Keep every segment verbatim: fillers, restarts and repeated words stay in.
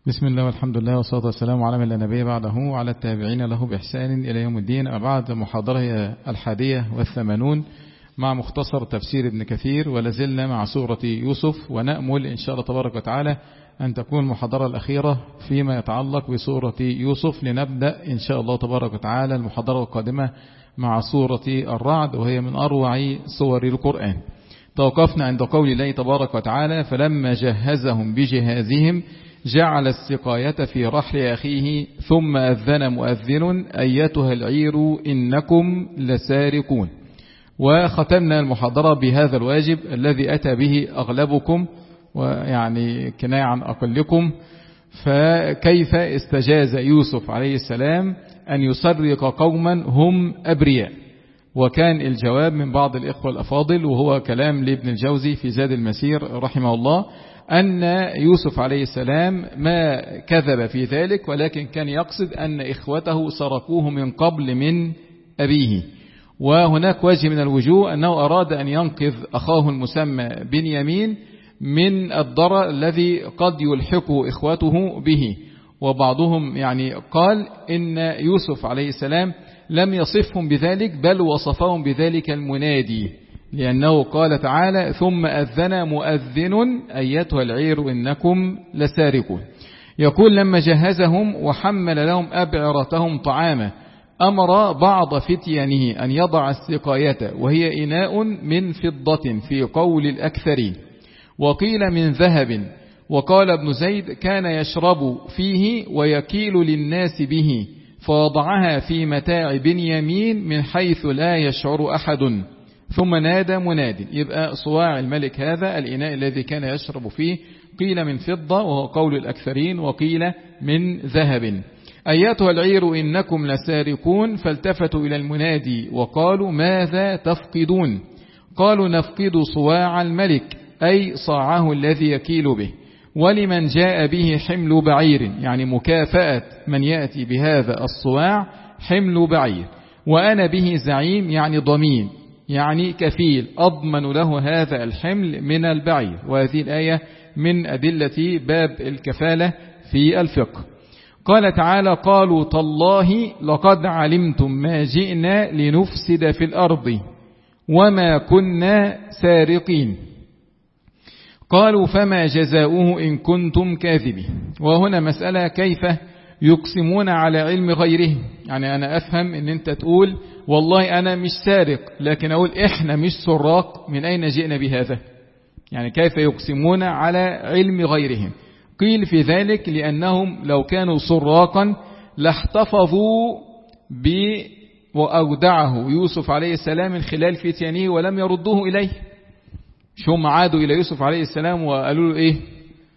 بسم الله والحمد لله والصلاة والسلام على من لا نبي بعده وعلى التابعين له بإحسان إلى يوم الدين. أبعد محاضرة الحادية والثمانون مع مختصر تفسير ابن كثير، ولازلنا مع سورة يوسف، ونأمل إن شاء الله تبارك وتعالى أن تكون المحاضرة الأخيرة فيما يتعلق بسورة يوسف، لنبدأ إن شاء الله تبارك وتعالى المحاضرة القادمة مع سورة الرعد، وهي من أروع سور القرآن. توقفنا عند قول الله تبارك وتعالى: فلما جهزهم بجهازهم جعل السقاية في رحل أخيه ثم أذن مؤذن أيتها العير إنكم لسارقون. وختمنا المحاضرة بهذا الواجب الذي أتى به أغلبكم، ويعني كناية عن أقلكم. فكيف استجاز يوسف عليه السلام أن يسرق قوما هم أبرياء؟ وكان الجواب من بعض الإخوة الأفاضل، وهو كلام لابن الجوزي في زاد المسير رحمه الله، أن يوسف عليه السلام ما كذب في ذلك، ولكن كان يقصد أن إخوته سرقوه من قبل من أبيه. وهناك وجه من الوجوه أنه أراد أن ينقذ أخاه المسمى بنيامين من الضرر الذي قد يلحق إخوته به. وبعضهم يعني قال إن يوسف عليه السلام لم يصفهم بذلك، بل وصفهم بذلك المنادي، لأنه قال تعالى: ثم أذن مؤذن أيتها العير إنكم لسارقون. يقول: لما جهزهم وحمل لهم أبعرتهم طعاما أمر بعض فتيانه أن يضع السقاية، وهي إناء من فضة في قول الأكثرين، وقيل من ذهب. وقال ابن زيد: كان يشرب فيه ويكيل للناس به، فوضعها في متاع بنيامين من حيث لا يشعر أحد. ثم نادى مناد. يبقى صواع الملك هذا الإناء الذي كان يشرب فيه، قيل من فضة وهو قول الأكثرين، وقيل من ذهب. أيتها العير إنكم لسارقون. فالتفتوا إلى المنادي وقالوا: ماذا تفقدون؟ قالوا: نفقد صواع الملك، أي صاعه الذي يكيل به، ولمن جاء به حمل بعير، يعني مكافأة من يأتي بهذا الصواع حمل بعير، وأنا به زعيم، يعني ضمين، يعني كفيل، أضمن له هذا الحمل من البعير. وهذه الآية من أدلة باب الكفالة في الفقه. قال تعالى: قالوا تالله لقد علمتم ما جئنا لنفسد في الأرض وما كنا سارقين. قالوا: فما جزاؤه إن كنتم كاذبين. وهنا مسألة: كيف يقسمون على علم غيرهم؟ يعني أنا أفهم أن أنت تقول والله أنا مش سارق، لكن أقول إحنا مش سراق، من أين جئنا بهذا؟ يعني كيف يقسمون على علم غيرهم؟ قيل في ذلك لأنهم لو كانوا سراقا لاحتفظوا ب وأودعه يوسف عليه السلام من خلال فتيانه ولم يردوه إليه. مش هم عادوا إلى يوسف عليه السلام وقالوا له إيه؟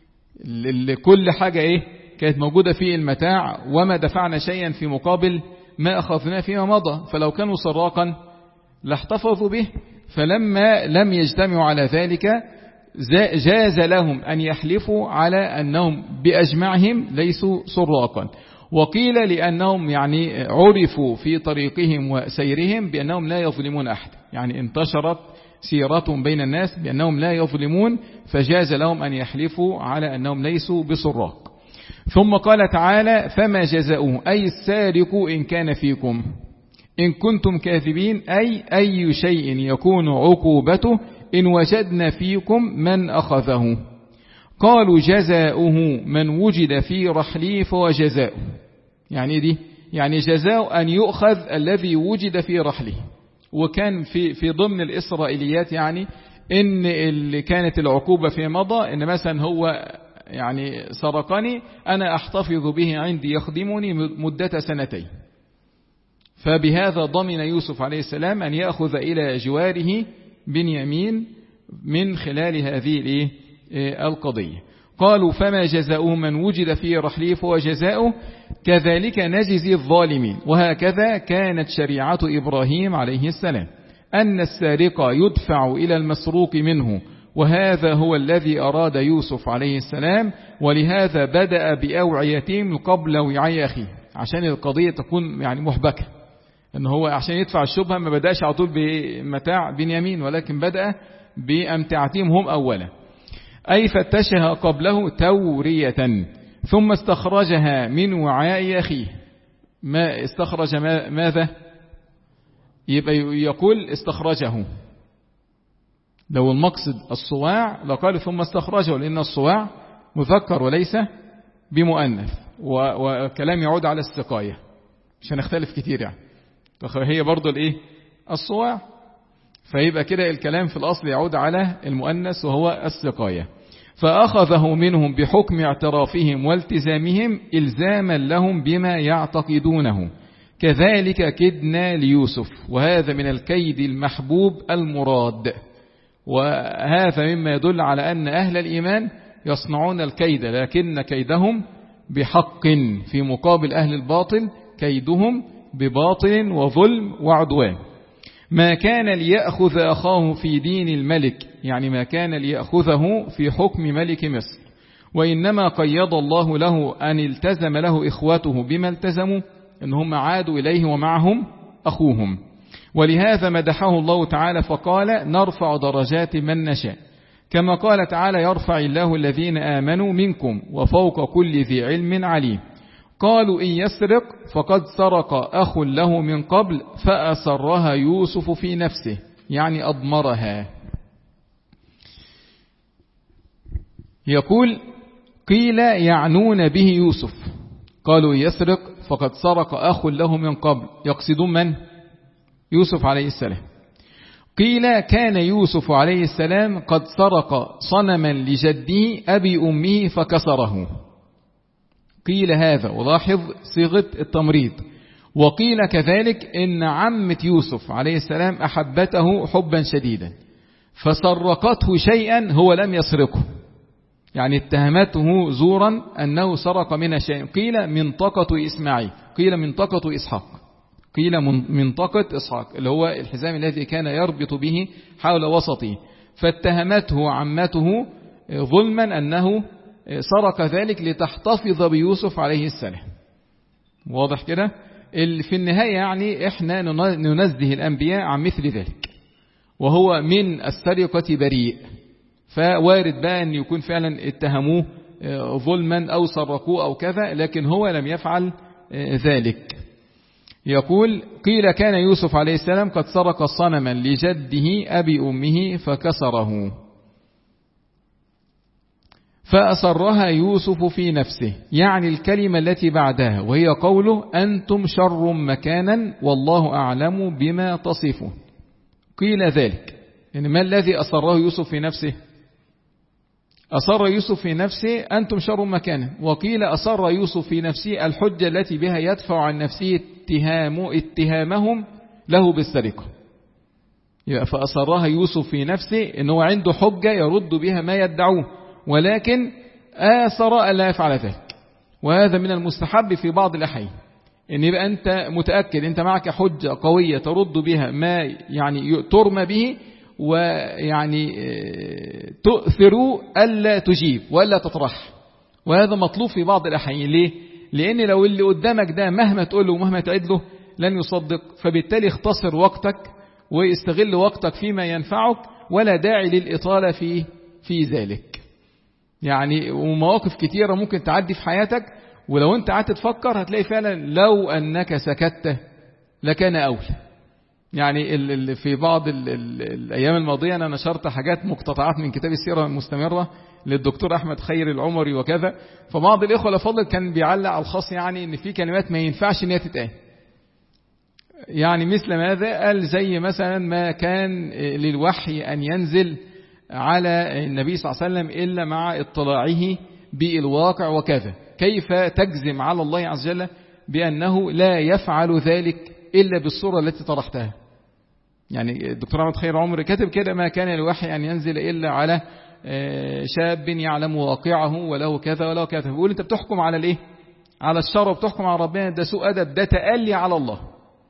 كل حاجة إيه كانت موجودة في المتاع، وما دفعنا شيئا في مقابل ما أخذنا فيما مضى. فلو كانوا سراقا لاحتفظوا به. فلما لم يجتمعوا على ذلك جاز لهم أن يحلفوا على أنهم بأجمعهم ليسوا سراقا. وقيل لأنهم يعني عرفوا في طريقهم وسيرهم بأنهم لا يظلمون أحد، يعني انتشرت سيرتهم بين الناس بأنهم لا يظلمون، فجاز لهم أن يحلفوا على أنهم ليسوا بسراق. ثم قال تعالى: فما جزاؤه، أي السارق إن كان فيكم، إن كنتم كاذبين، أي أي شيء يكون عقوبته إن وجدنا فيكم من أخذه. قالوا: جزاؤه من وجد في رحله فهو جزاؤه. يعني دي يعني جزاء أن يؤخذ الذي وجد في رحله. وكان في في ضمن الإسرائيليات يعني إن اللي كانت العقوبة في مضى إن مثلا هو يعني سرقني، أنا أحتفظ به عندي يخدمني مدة سنتين. فبهذا ضمن يوسف عليه السلام أن يأخذ إلى جواره بنيامين من خلال هذه القضية. قالوا: فما جزاؤه من وجد في رحله فهو جزاؤه كذلك نجزي الظالمين. وهكذا كانت شريعة إبراهيم عليه السلام، أن السارق يدفع إلى المسروق منه، وهذا هو الذي أراد يوسف عليه السلام. ولهذا بدأ بأوعيتهم قبل وعي أخيه، عشان القضية تكون يعني محبكة، أنه هو عشان يدفع الشبهة ما بدأش على طول بمتاع بنيامين، ولكن بدأ بأمتعتهم هم أولا. أي فتشها قبله تورية، ثم استخرجها من وعاء أخيه. ما استخرج ما ماذا؟ يبقى يقول استخرجه. لو المقصد الصواع لقال ثم استخرجه، لأن الصواع مذكر وليس بمؤنث، وكلام يعود على السقاية، مش هنختلف كتير يعني. هي برضو الايه؟ الصواع. فيبقى كده الكلام في الأصل يعود على المؤنث وهو السقاية. فأخذه منهم بحكم اعترافهم والتزامهم إلزاما لهم بما يعتقدونه. كذلك كدنا ليوسف، وهذا من الكيد المحبوب المراد. وهذا مما يدل على أن أهل الإيمان يصنعون الكيد، لكن كيدهم بحق، في مقابل أهل الباطل كيدهم بباطل وظلم وعدوان. ما كان ليأخذ أخاه في دين الملك، يعني ما كان ليأخذه في حكم ملك مصر، وإنما قيض الله له أن التزم له إخوته بما التزموا، إنهم عادوا إليه ومعهم أخوهم. ولهذا مدحه الله تعالى فقال: نرفع درجات من نشاء، كما قال تعالى: يرفع الله الذين آمنوا منكم وفوق كل ذي علم عليم. قالوا: إن يسرق فقد سرق أخ له من قبل فأسرها يوسف في نفسه، يعني أضمرها. يقول: قيل يعنون به يوسف. قالوا: إن يسرق فقد سرق أخ له من قبل، يقصدون من؟ يوسف عليه السلام. قيل كان يوسف عليه السلام قد سرق صنما لجده أبي أمه فكسره. قيل هذا، ولاحظ صيغة التمريض. وقيل كذلك إن عمة يوسف عليه السلام أحبته حبا شديدا فسرقته شيئا هو لم يسرقه، يعني اتهمته زورا أنه سرق من شيء. قيل منطقة إسماعيل، قيل منطقة إسحاق، قيل منطقة إسحاق اللي هو الحزام الذي كان يربط به حول وسطه، فاتهمته عمته ظلما أنه سرق ذلك لتحتفظ بيوسف عليه السلام. واضح كده؟ في النهاية يعني احنا ننزه الأنبياء عن مثل ذلك، وهو من السرقة بريء، فوارد بقى أن يكون فعلا اتهموه ظلما أو سرقوه أو كذا، لكن هو لم يفعل ذلك. يقول: قيل كان يوسف عليه السلام قد سرق صنما لجده أبي أمه فكسره فأسرها يوسف في نفسه، يعني الكلمة التي بعدها، وهي قوله: أنتم شر مكانا والله أعلم بما تصفون. قيل ذلك، يعني ما الذي أسره يوسف في نفسه؟ أسر يوسف في نفسه أنتم شر مكانا. وقيل أسر يوسف في نفسه الحجة التي بها يدفع عن نفسه اتهام اتهامهم له بالسرقة. فأسرها يوسف في نفسه إنه عنده حجة يرد بها ما يدعوه، ولكن آثر ألا يفعل ذلك. وهذا من المستحب في بعض الأحيان، إن يبقى أنت متأكد أنت معك حجة قوية ترد بها ما يعني ترمى به، ويعني تؤثر ألا تجيب ولا تطرح. وهذا مطلوب في بعض الأحيان. ليه؟ لأن لو اللي قدامك ده مهما تقول له ومهما تعد له لن يصدق، فبالتالي اختصر وقتك ويستغل وقتك فيما ينفعك، ولا داعي للإطالة في في ذلك. يعني ومواقف كتيرة ممكن تعدي في حياتك، ولو انت قعدت تفكر هتلاقي فعلا لو أنك سكت لكان أولى. يعني في بعض ال ال الأيام الماضية أنا نشرت حاجات مقتطعات من كتاب السيرة المستمرة للدكتور أحمد خير العمري وكذا، فبعض الإخوة الأفاضل كان بيعلق على الخاص يعني إن في كلمات ما ينفعش إن هي تتقال. يعني مثل ماذا؟ قال زي مثلا ما كان للوحي أن ينزل على النبي صلى الله عليه وسلم إلا مع اطلاعه بالواقع وكذا. كيف تجزم على الله عز وجل بأنه لا يفعل ذلك إلا بالصورة التي طرحتها؟ يعني الدكتور أحمد خير عمر كاتب كده: ما كان الوحي أن ينزل إلا على شاب يعلم واقعه وله كذا وله كذا. بيقول أنت بتحكم على الإيه؟ على الشر، وبتحكم على ربنا، ده سوء أدب، ده تألي على الله.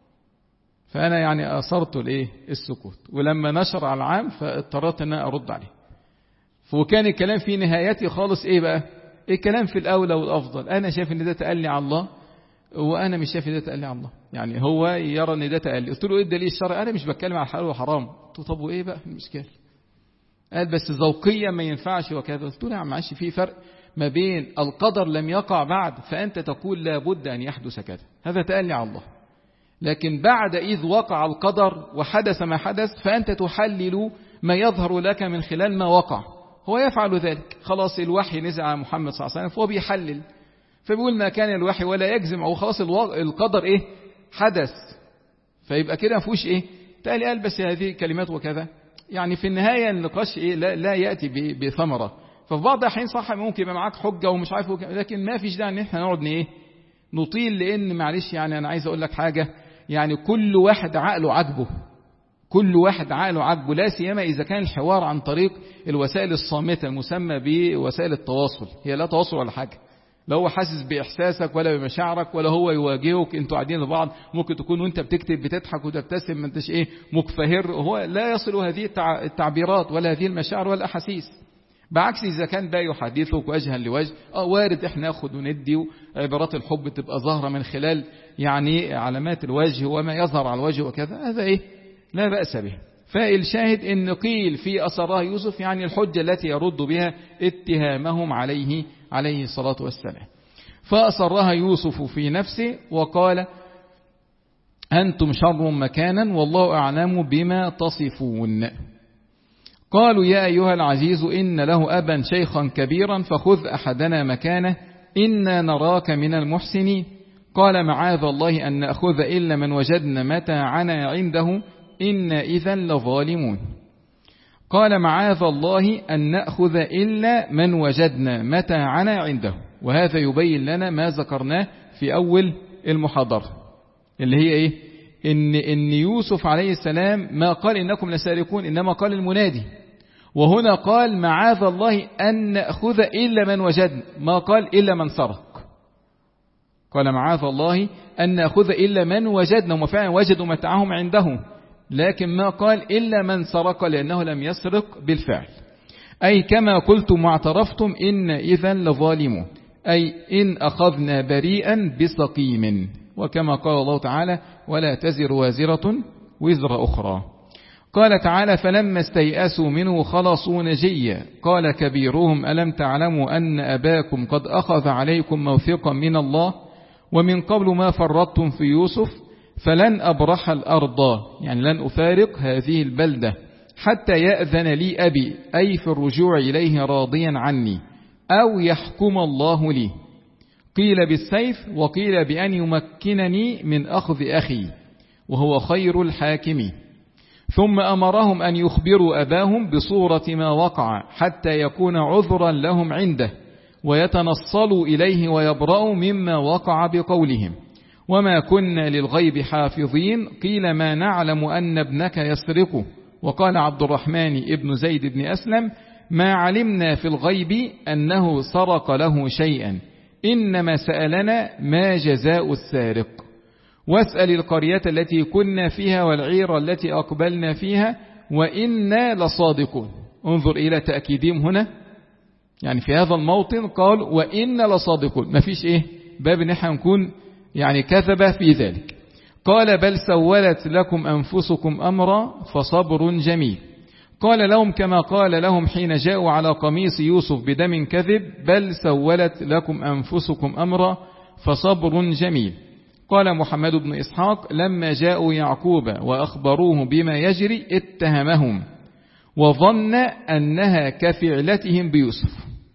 فأنا يعني أصرت الإيه؟ السكوت. ولما نشر على العام فاضطريت أن أرد عليه. فكان الكلام في نهايتي خالص إيه بقى؟ الكلام في الأولى والأفضل. أنا شايف أن ده تألي على الله، وأنا مش شايف أن ده تألي على الله. يعني هو يرى أن ده تألي. قلت له إيه الدليل الشرعي؟ أنا مش بتكلم على حلال وحرام. قلت له طب وإيه بقى المشكلة؟ قال بس ذوقيا ما ينفعش وكذا. قلت له يا عم معلش في فرق ما بين القدر لم يقع بعد فأنت تقول لا بد أن يحدث كذا، هذا تألي على الله. لكن بعد إذ وقع القدر وحدث ما حدث فأنت تحلل ما يظهر لك من خلال ما وقع. هو يفعل ذلك، خلاص الوحي نزل على محمد صلى الله عليه وسلم فهو بيحلل، فبيقول ما كان الوحي ولا يجزم، أو خلاص القدر إيه حدث، فيبقى كده مفوش إيه تألي قال بس هذه كلمات وكذا. يعني في النهاية النقاش إيه لا, لا يأتي بثمرة. ففي بعض الحين صح ممكن يبقى معاك حجة ومش عارف، لكن ما فيش داعي ان احنا نقعد ايه نطيل، لان معلش يعني انا عايز اقول لك حاجة، يعني كل واحد عقله عجبه، كل واحد عقله عجبه، لا سيما اذا كان الحوار عن طريق الوسائل الصامتة المسمى بوسائل التواصل. هي لا تواصل ولا حاجة، لا هو حاسس بإحساسك ولا بمشاعرك ولا هو يواجهك، انتوا قاعدين لبعض ممكن تكون وانت بتكتب بتضحك وتبتسم، ما انتش ايه مكفهر، هو لا يصل هذه التعبيرات ولا هذه المشاعر ولا الأحاسيس. بعكس إذا كان بقى يحدثك وجها لوجه، اه وارد احنا ناخد وندي، وعبارات الحب تبقى ظاهرة من خلال يعني علامات الوجه وما يظهر على الوجه وكذا، هذا ايه لا بأس به. فالشاهد ان قيل في أسرها يوسف يعني الحجة التي يرد بها اتهامهم عليه عليه الصلاة والسلام. فأسرها يوسف في نفسه وقال أنتم شر مكانا والله أعلم بما تصفون. قالوا يا أيها العزيز إن له أبا شيخا كبيرا فخذ أحدنا مكانه إنا نراك من المحسنين. قال معاذ الله أن نأخذ إلا من وجدنا متاعنا عنده إنا إذا لظالمون. قال معاذ الله أن نأخذ إلا من وجدنا متاعنا عنده، وهذا يبين لنا ما ذكرناه في أول المحاضرة اللي هي إيه إن, إن يوسف عليه السلام ما قال إنكم لسارقون، إنما قال المنادي، وهنا قال معاذ الله أن نأخذ إلا من وجدنا، ما قال إلا من سرق. قال معاذ الله أن نأخذ إلا من وجدنا، وما فعلا وجدوا متاعهم عنده، لكن ما قال إلا من سرق لأنه لم يسرق بالفعل. أي كما قلتم واعترفتم إن إذا لظالمون، أي إن أخذنا بريئا بسقيم، وكما قال الله تعالى ولا تزر وازرة وزر أخرى. قال تعالى فلما استيئسوا منه خلصوا نجيا قال كبيرهم ألم تعلموا أن أباكم قد أخذ عليكم موثقا من الله ومن قبل ما فرطتم في يوسف فلن أبرح الأرض، يعني لن أفارق هذه البلدة حتى يأذن لي أبي، أي في الرجوع إليه راضيا عني، أو يحكم الله لي. قيل بالسيف وقيل بأن يمكنني من أخذ أخي وهو خير الحاكمين. ثم أمرهم أن يخبروا أباهم بصورة ما وقع حتى يكون عذرا لهم عنده ويتنصلوا إليه ويبرأوا مما وقع بقولهم وما كنا للغيب حافظين. قيل ما نعلم أن ابنك يسرقه. وقال عبد الرحمن ابن زيد بن أسلم ما علمنا في الغيب أنه سرق له شيئا، إنما سألنا ما جزاء السارق، واسأل القرية التي كنا فيها والعير التي أقبلنا فيها وإنا لصادقون. انظر إلى تأكيدهم هنا، يعني في هذا الموطن قال وإنا لصادقون، ما فيش إيه باب نحن نكون يعني كذب في ذلك. قال بل سولت لكم أنفسكم أمرا فصبر جميل. قال لهم كما قال لهم حين جاءوا على قميص يوسف بدم كذب بل سولت لكم أنفسكم أمرا فصبر جميل. قال محمد بن إسحاق لما جاءوا يعقوب وأخبروه بما يجري اتهمهم وظن أنها كفعلتهم بيوسف.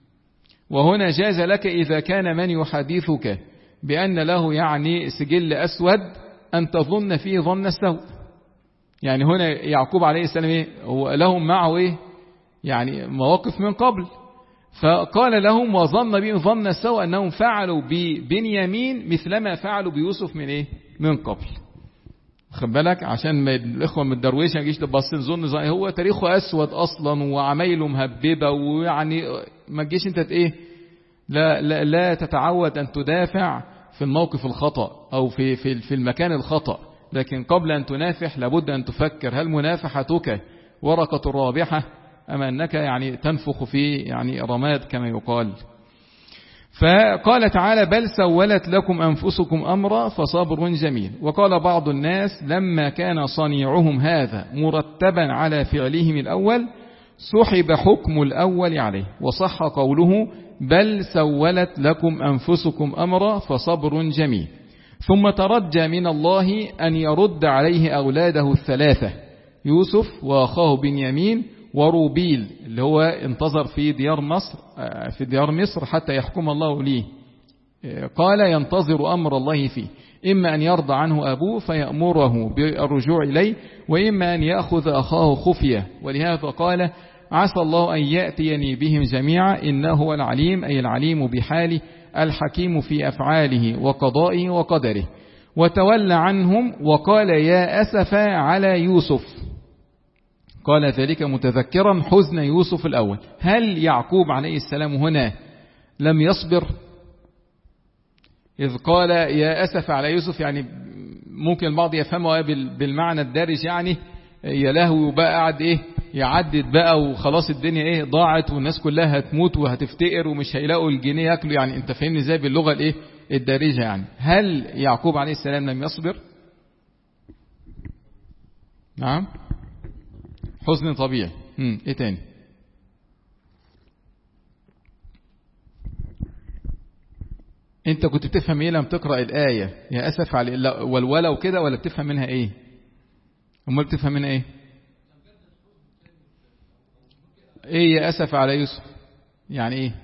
وهنا جاز لك إذا كان من يحدثك بأن له يعني سجل أسود أن تظن فيه ظن السوء. يعني هنا يعقوب عليه السلام إيه؟ هو لهم معه إيه؟ يعني مواقف من قبل، فقال لهم وظن بهم ظن السوء أنهم فعلوا ببنيامين مثلما فعلوا بيوسف من إيه؟ من قبل. خد بالك عشان ما الإخوة من الدرويش يجيش تبص نظن زي هو تاريخه أسود أصلا وعمايله مهببة، ويعني ما تجيش أنت إيه لا, لا, لا تتعود أن تدافع في الموقف الخطأ أو في, في, في المكان الخطأ، لكن قبل أن تنافح لابد أن تفكر هل منافحتك ورقة رابحة أم أنك يعني تنفخ في يعني رماد كما يقال. فقال تعالى بل سولت لكم أنفسكم أمرا فصبر جميل. وقال بعض الناس لما كان صنيعهم هذا مرتبا على فعلهم الأول سحب حكم الأول عليه، وصح قوله بل سولت لكم أنفسكم أمرا فصبر جميل. ثم ترجى من الله أن يرد عليه أولاده الثلاثة يوسف وأخاه بنيامين وروبيل اللي هو انتظر في ديار مصر في ديار مصر حتى يحكم الله ليه. قال ينتظر أمر الله فيه، إما أن يرضى عنه أبوه فيأمره بالرجوع إليه، وإما أن يأخذ أخاه خفية. ولهذا قال عسى الله أن يأتيني بهم جميعا إنه هو العليم، أي العليم بحاله الحكيم في أفعاله وقضائه وقدره. وتولى عنهم وقال يا أسف على يوسف. قال ذلك متذكرا حزن يوسف الأول. هل يعقوب عليه السلام هنا لم يصبر؟ إذ قال يا أسف على يوسف، يعني ممكن البعض يفهمه بالمعنى الدارج، يعني يا لهوي وبقى قاعد إيه يعدد بقى وخلاص الدنيا إيه ضاعت والناس كلها هتموت وهتفتقر ومش هيلاقوا الجنيه ياكلوا. يعني أنت فهمني إزاي باللغة الإيه الدارجة؟ يعني هل يعقوب عليه السلام لم يصبر؟ نعم، حزن طبيعي. امم ايه تاني؟ انت كنت بتفهم ايه لما تقرأ الآية يا أسف على والولا وكده، ولا بتفهم منها ايه؟ امال بتفهم منها ايه؟ ايه يا أسف على يوسف يعني ايه؟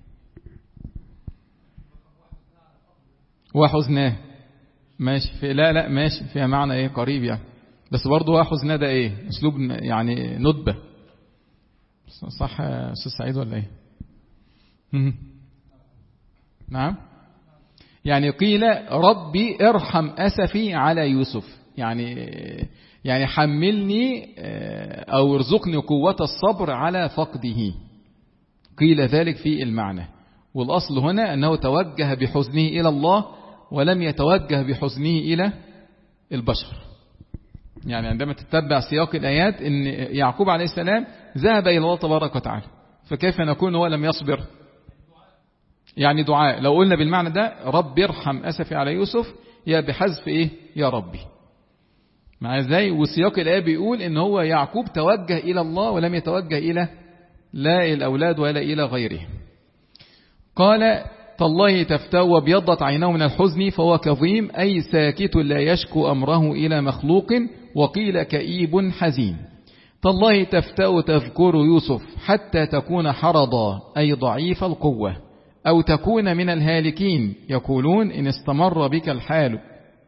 وحزناه ماشي في لا لا ماشي فيها معنى ايه قريب يعني، بس برضه وحزناه ده ايه اسلوب يعني ندبة، صح يا استاذ سعيد ولا ايه؟ نعم، يعني قيل ربي ارحم أسفي على يوسف، يعني يعني حملني أو ارزقني قوة الصبر على فقده. قيل ذلك في المعنى، والأصل هنا أنه توجه بحزنه إلى الله ولم يتوجه بحزنه إلى البشر. يعني عندما تتبع سياق الآيات أن يعقوب عليه السلام ذهب إلى الله تبارك وتعالى، فكيف نكون هو لم يصبر؟ يعني دعاء. لو قلنا بالمعنى ده رب ارحم أسفي على يوسف، يا بحذف إيه يا ربي مع ازاي. وسياق الآية بيقول إن هو يعقوب توجه إلى الله ولم يتوجه إلى لا الأولاد ولا إلى غيره. قال تالله تفتى وابيضت عينه من الحزن فهو كظيم، أي ساكت لا يشكو أمره إلى مخلوق، وقيل كئيب حزين. تالله تفتى تذكر يوسف حتى تكون حرضا، أي ضعيف القوة، أو تكون من الهالكين، يقولون إن استمر بك الحال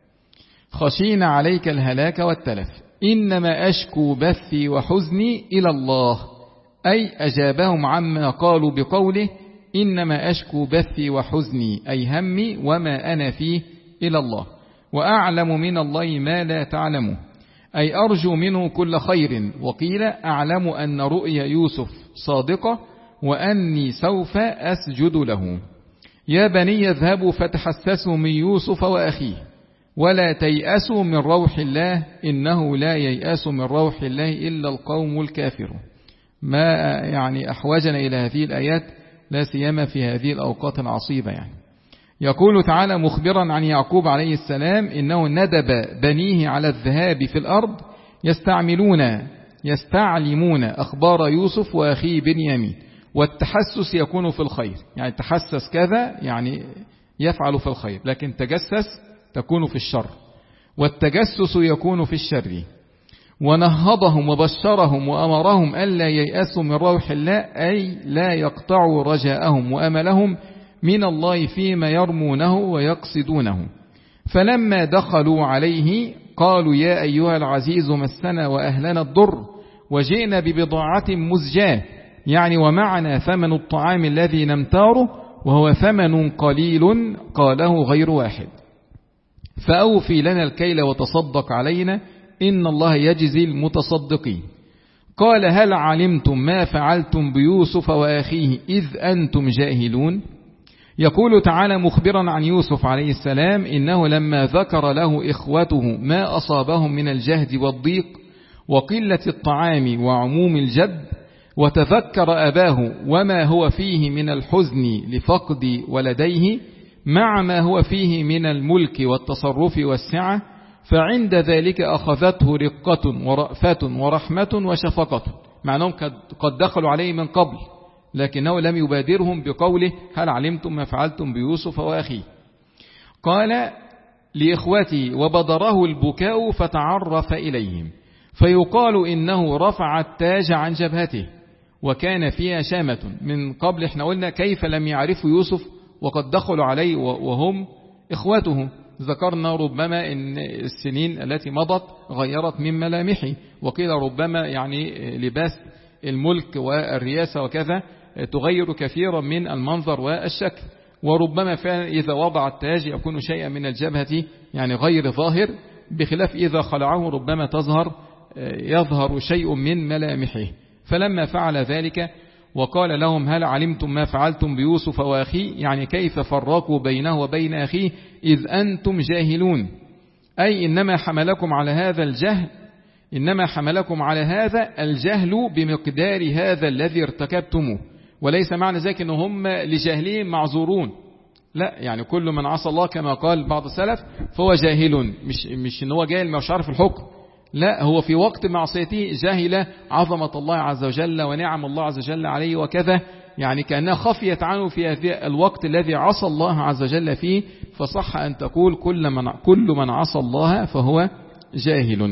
خشين عليك الهلاك والتلف. إنما أشكو بثي وحزني إلى الله، أي أجابهم عما قالوا بقوله إنما أشكو بثي وحزني، أي همي وما أنا فيه إلى الله، وأعلم من الله ما لا تعلمه، أي أرجو منه كل خير. وقيل أعلم أن رؤيا يوسف صادقة وأني سوف أسجد له. يا بني اذهبوا فتحسسوا من يوسف وأخيه ولا تيأسوا من روح الله إنه لا ييأس من روح الله إلا القوم الكافرون. ما يعني أحوجنا إلى هذه الآيات لا سيما في هذه الأوقات العصيبة. يعني يقول تعالى مخبرا عن يعقوب عليه السلام إنه ندب بنيه على الذهاب في الأرض يستعملون يستعلمون أخبار يوسف وأخيه بنيامين، والتحسس يكون في الخير، يعني تحسس كذا يعني يفعل في الخير، لكن تجسس تكون في الشر، والتجسس يكون في الشر. ونهضهم وبشرهم وأمرهم ألا ييأسوا من روح الله، أي لا يقطعوا رجاءهم وأملهم من الله فيما يرمونه ويقصدونه. فلما دخلوا عليه قالوا يا أيها العزيز مسنا وأهلنا الضر وجئنا ببضاعة مزجاة، يعني ومعنا ثمن الطعام الذي نمتاره وهو ثمن قليل قاله غير واحد، فأوفي لنا الكيل وتصدق علينا إن الله يجزي المتصدقين. قال هل علمتم ما فعلتم بيوسف وأخيه إذ أنتم جاهلون. يقول تعالى مخبرا عن يوسف عليه السلام إنه لما ذكر له إخوته ما أصابهم من الجهد والضيق وقلة الطعام وعموم الجد، وتذكر أباه وما هو فيه من الحزن لفقد ولديه مع ما هو فيه من الملك والتصرف والسعة، فعند ذلك أخذته رقة ورأفة ورحمة وشفقة، مع أنهم قد دخلوا عليه من قبل لكنه لم يبادرهم بقوله هل علمتم ما فعلتم بيوسف وأخيه. قال لإخوته وبدره البكاء فتعرف إليهم، فيقال إنه رفع التاج عن جبهته وكان فيها شامة. من قبل احنا قلنا كيف لم يعرفوا يوسف وقد دخلوا عليه وهم إخوته. ذكرنا ربما إن السنين التي مضت غيرت من ملامحه، وقيل ربما يعني لباس الملك والرياسة وكذا تغير كثيرا من المنظر والشكل، وربما فعلا إذا وضع التاج يكون شيئا من الجبهة يعني غير ظاهر، بخلاف إذا خلعه ربما تظهر يظهر شيء من ملامحه. فلما فعل ذلك وقال لهم هل علمتم ما فعلتم بيوسف وأخيه، يعني كيف فرقوا بينه وبين أخيه إذ أنتم جاهلون، أي إنما حملكم على هذا الجهل إنما حملكم على هذا الجهل بمقدار هذا الذي ارتكبتموه، وليس معنى ذلك أنه هم لجهلهم معذورون، لا، يعني كل من عصى الله كما قال بعض السلف فهو جاهل، مش مش ان هو جاهل مش عارف الحكم، لا، هو في وقت معصيته جاهل عظمة الله عز وجل ونعم الله عز وجل عليه وكذا، يعني كأنها خفيت عنه في هذا الوقت الذي عصى الله عز وجل فيه، فصح أن تقول كل من كل من عصى الله فهو جاهل.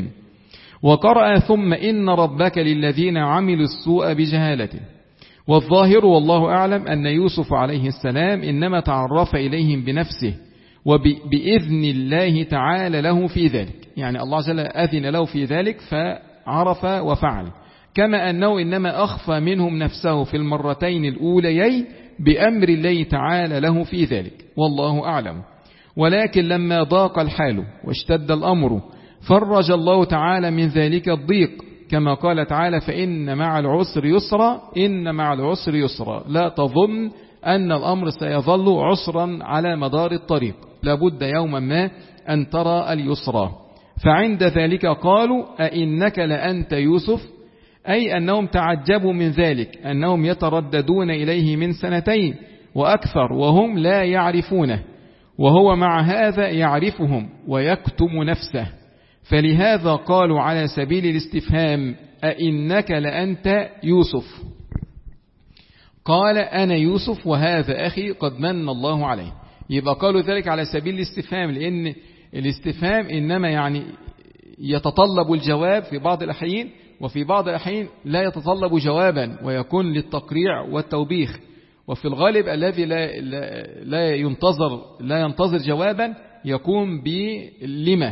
وقرأ ثم إن ربك للذين عملوا السوء بجهالة. والظاهر والله أعلم أن يوسف عليه السلام إنما تعرف إليهم بنفسه وبإذن الله تعالى له في ذلك، يعني الله جل أذن له في ذلك فعرف وفعل، كما أنه إنما أخفى منهم نفسه في المرتين الأوليين بأمر الله تعالى له في ذلك، والله أعلم. ولكن لما ضاق الحال واشتد الأمر فرج الله تعالى من ذلك الضيق، كما قال تعالى فإن مع العسر يسرا إن مع العسر يسرا، لا تظن أن الأمر سيظل عسرا على مدار الطريق، لابد يوما ما أن ترى اليسرى. فعند ذلك قالوا أئنك لأنت يوسف، أي أنهم تعجبوا من ذلك أنهم يترددون إليه من سنتين وأكثر وهم لا يعرفونه، وهو مع هذا يعرفهم ويكتم نفسه، فلهذا قالوا على سبيل الاستفهام أئنك لأنت يوسف. قال أنا يوسف وهذا أخي قد من الله عليه، يبقى قالوا ذلك على سبيل الاستفهام، لأن الاستفهام إنما يعني يتطلب الجواب في بعض الأحيان، وفي بعض الأحيان لا يتطلب جوابا ويكون للتقريع والتوبيخ، وفي الغالب الذي لا, لا, لا ينتظر لا ينتظر جوابا يكون بلما،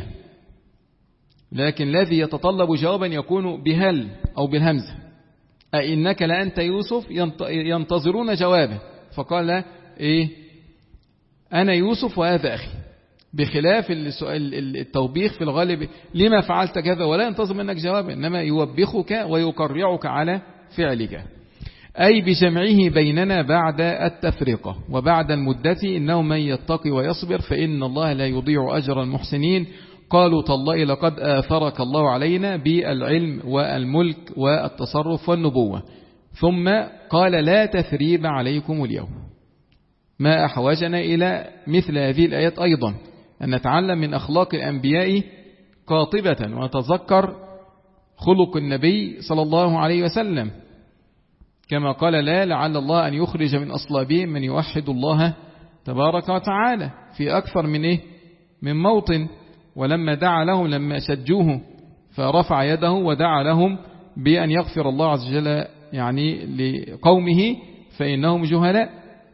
لكن الذي يتطلب جوابا يكون بهل أو بالهمزة. أئنك لأنت يوسف ينتظرون جوابه، فقال إيه أنا يوسف وهذا أخي، بخلاف السؤال التوبيخ في الغالب لما فعلت كذا ولا ينتظر منك جوابا، إنما يوبخك ويقرعك على فعلك، أي بجمعه بيننا بعد التفرقة وبعد المدة، إنه من يتقي ويصبر فإن الله لا يضيع أجر المحسنين. قالوا تالله لقد آثرك الله علينا بالعلم والملك والتصرف والنبوة. ثم قال لا تثريب عليكم اليوم. ما أحوجنا إلى مثل هذه الآيات أيضا أن نتعلم من أخلاق الأنبياء قاطبة ونتذكر خلق النبي صلى الله عليه وسلم، كما قال لا لعل الله أن يخرج من أصلابهم من يوحد الله تبارك وتعالى في أكثر من إيه من موطن. ولما دعا لهم لما شجوه فرفع يده ودعا لهم بأن يغفر الله عز وجل يعني لقومه فإنهم جهلاء.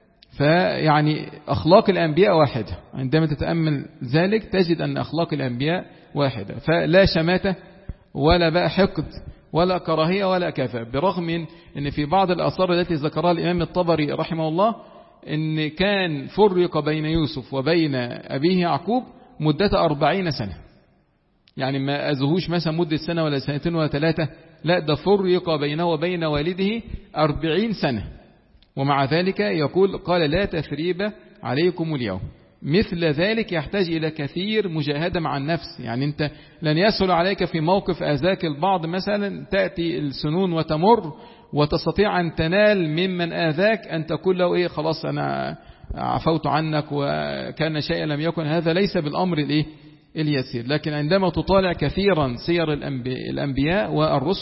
فيعني أخلاق الأنبياء واحدة، عندما تتأمل ذلك تجد أن أخلاق الأنبياء واحدة، فلا شماتة ولا بقى حقد ولا كراهية ولا كذا، برغم من أن في بعض الآثار التي ذكرها الإمام الطبري رحمه الله أن كان فرق بين يوسف وبين أبيه يعقوب مدة أربعين سنة، يعني ما أزهوش مثلا مدة سنة ولا سنتين ولا ثلاثة، لا ده فرق بينه وبين والده أربعين سنة، ومع ذلك يقول قال لا تثريب عليكم اليوم. مثل ذلك يحتاج إلى كثير مجاهدة مع النفس، يعني أنت لن يسهل عليك في موقف آذاك البعض مثلا تأتي السنون وتمر وتستطيع أن تنال ممن آذاك أن تقول له إيه خلاص أنا عفوت عنك وكان شيئا لم يكن، هذا ليس بالأمر الإيه اليسير. لكن عندما تطالع كثيرا سير الأنبياء والرسل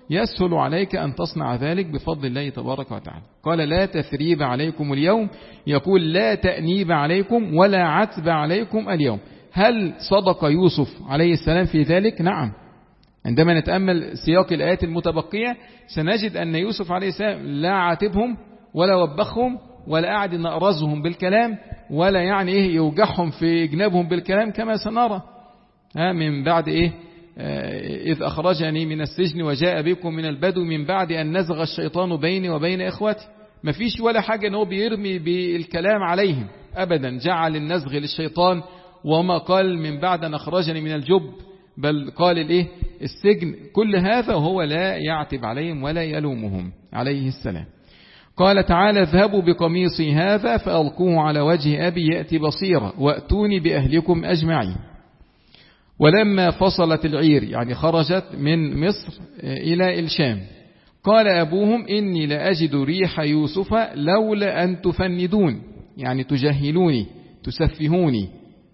يسهل عليك أن تصنع ذلك بفضل الله تبارك وتعالى. قال لا تثريب عليكم اليوم، يقول لا تأنيب عليكم ولا عتب عليكم اليوم. هل صدق يوسف عليه السلام في ذلك؟ نعم. عندما نتأمل سياق الآيات المتبقية سنجد أن يوسف عليه السلام لا عاتبهم ولا وبخهم ولا قاعد نأرزهم بالكلام ولا يعني إيه يوجعهم في جنابهم بالكلام كما سنرى من بعد إيه إذ أخرجني من السجن وجاء بكم من البدو من بعد أن نزغ الشيطان بيني وبين إخوتي. ما فيش ولا حاجة أنه بيرمي بالكلام عليهم أبدا، جعل النزغ للشيطان وما قال من بعد أن أخرجني من الجب، بل قال الإيه السجن. كل هذا وهو لا يعتب عليهم ولا يلومهم عليه السلام. قال تعالى اذهبوا بقميصي هذا فألقوه على وجه أبي يأتي بصيرا وأتوني بأهلكم أجمعين. ولما فصلت العير يعني خرجت من مصر إلى الشام قال أبوهم إني لأجد ريح يوسف لولا أن تفندون يعني تجهلوني تسفهوني.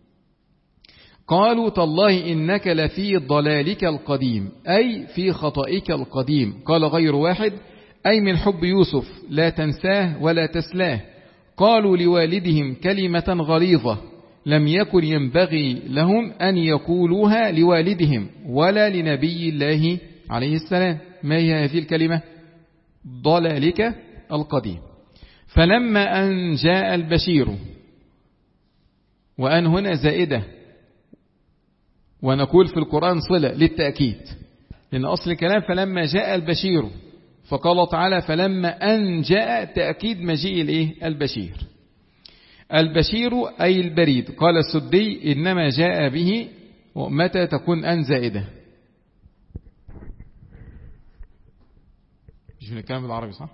قالوا تالله إنك لفي ضلالك القديم أي في خطئك القديم. قال غير واحد أي من حب يوسف لا تنساه ولا تسلاه. قالوا لوالدهم كلمة غليظة لم يكن ينبغي لهم أن يقولوها لوالدهم ولا لنبي الله عليه السلام. ما هي هذه الكلمة؟ ضلالك القديم. فلما أن جاء البشير، وأن هنا زائدة ونقول في القرآن صلة للتأكيد، لأن أصل الكلام فلما جاء البشير، فقال تعالى فلما أن جاء تأكيد مجيء الإيه؟ البشير. البشير أي البريد. قال السدي إنما جاء به متى تكون أن زائدة. مش بنتكلم بالعربي صح؟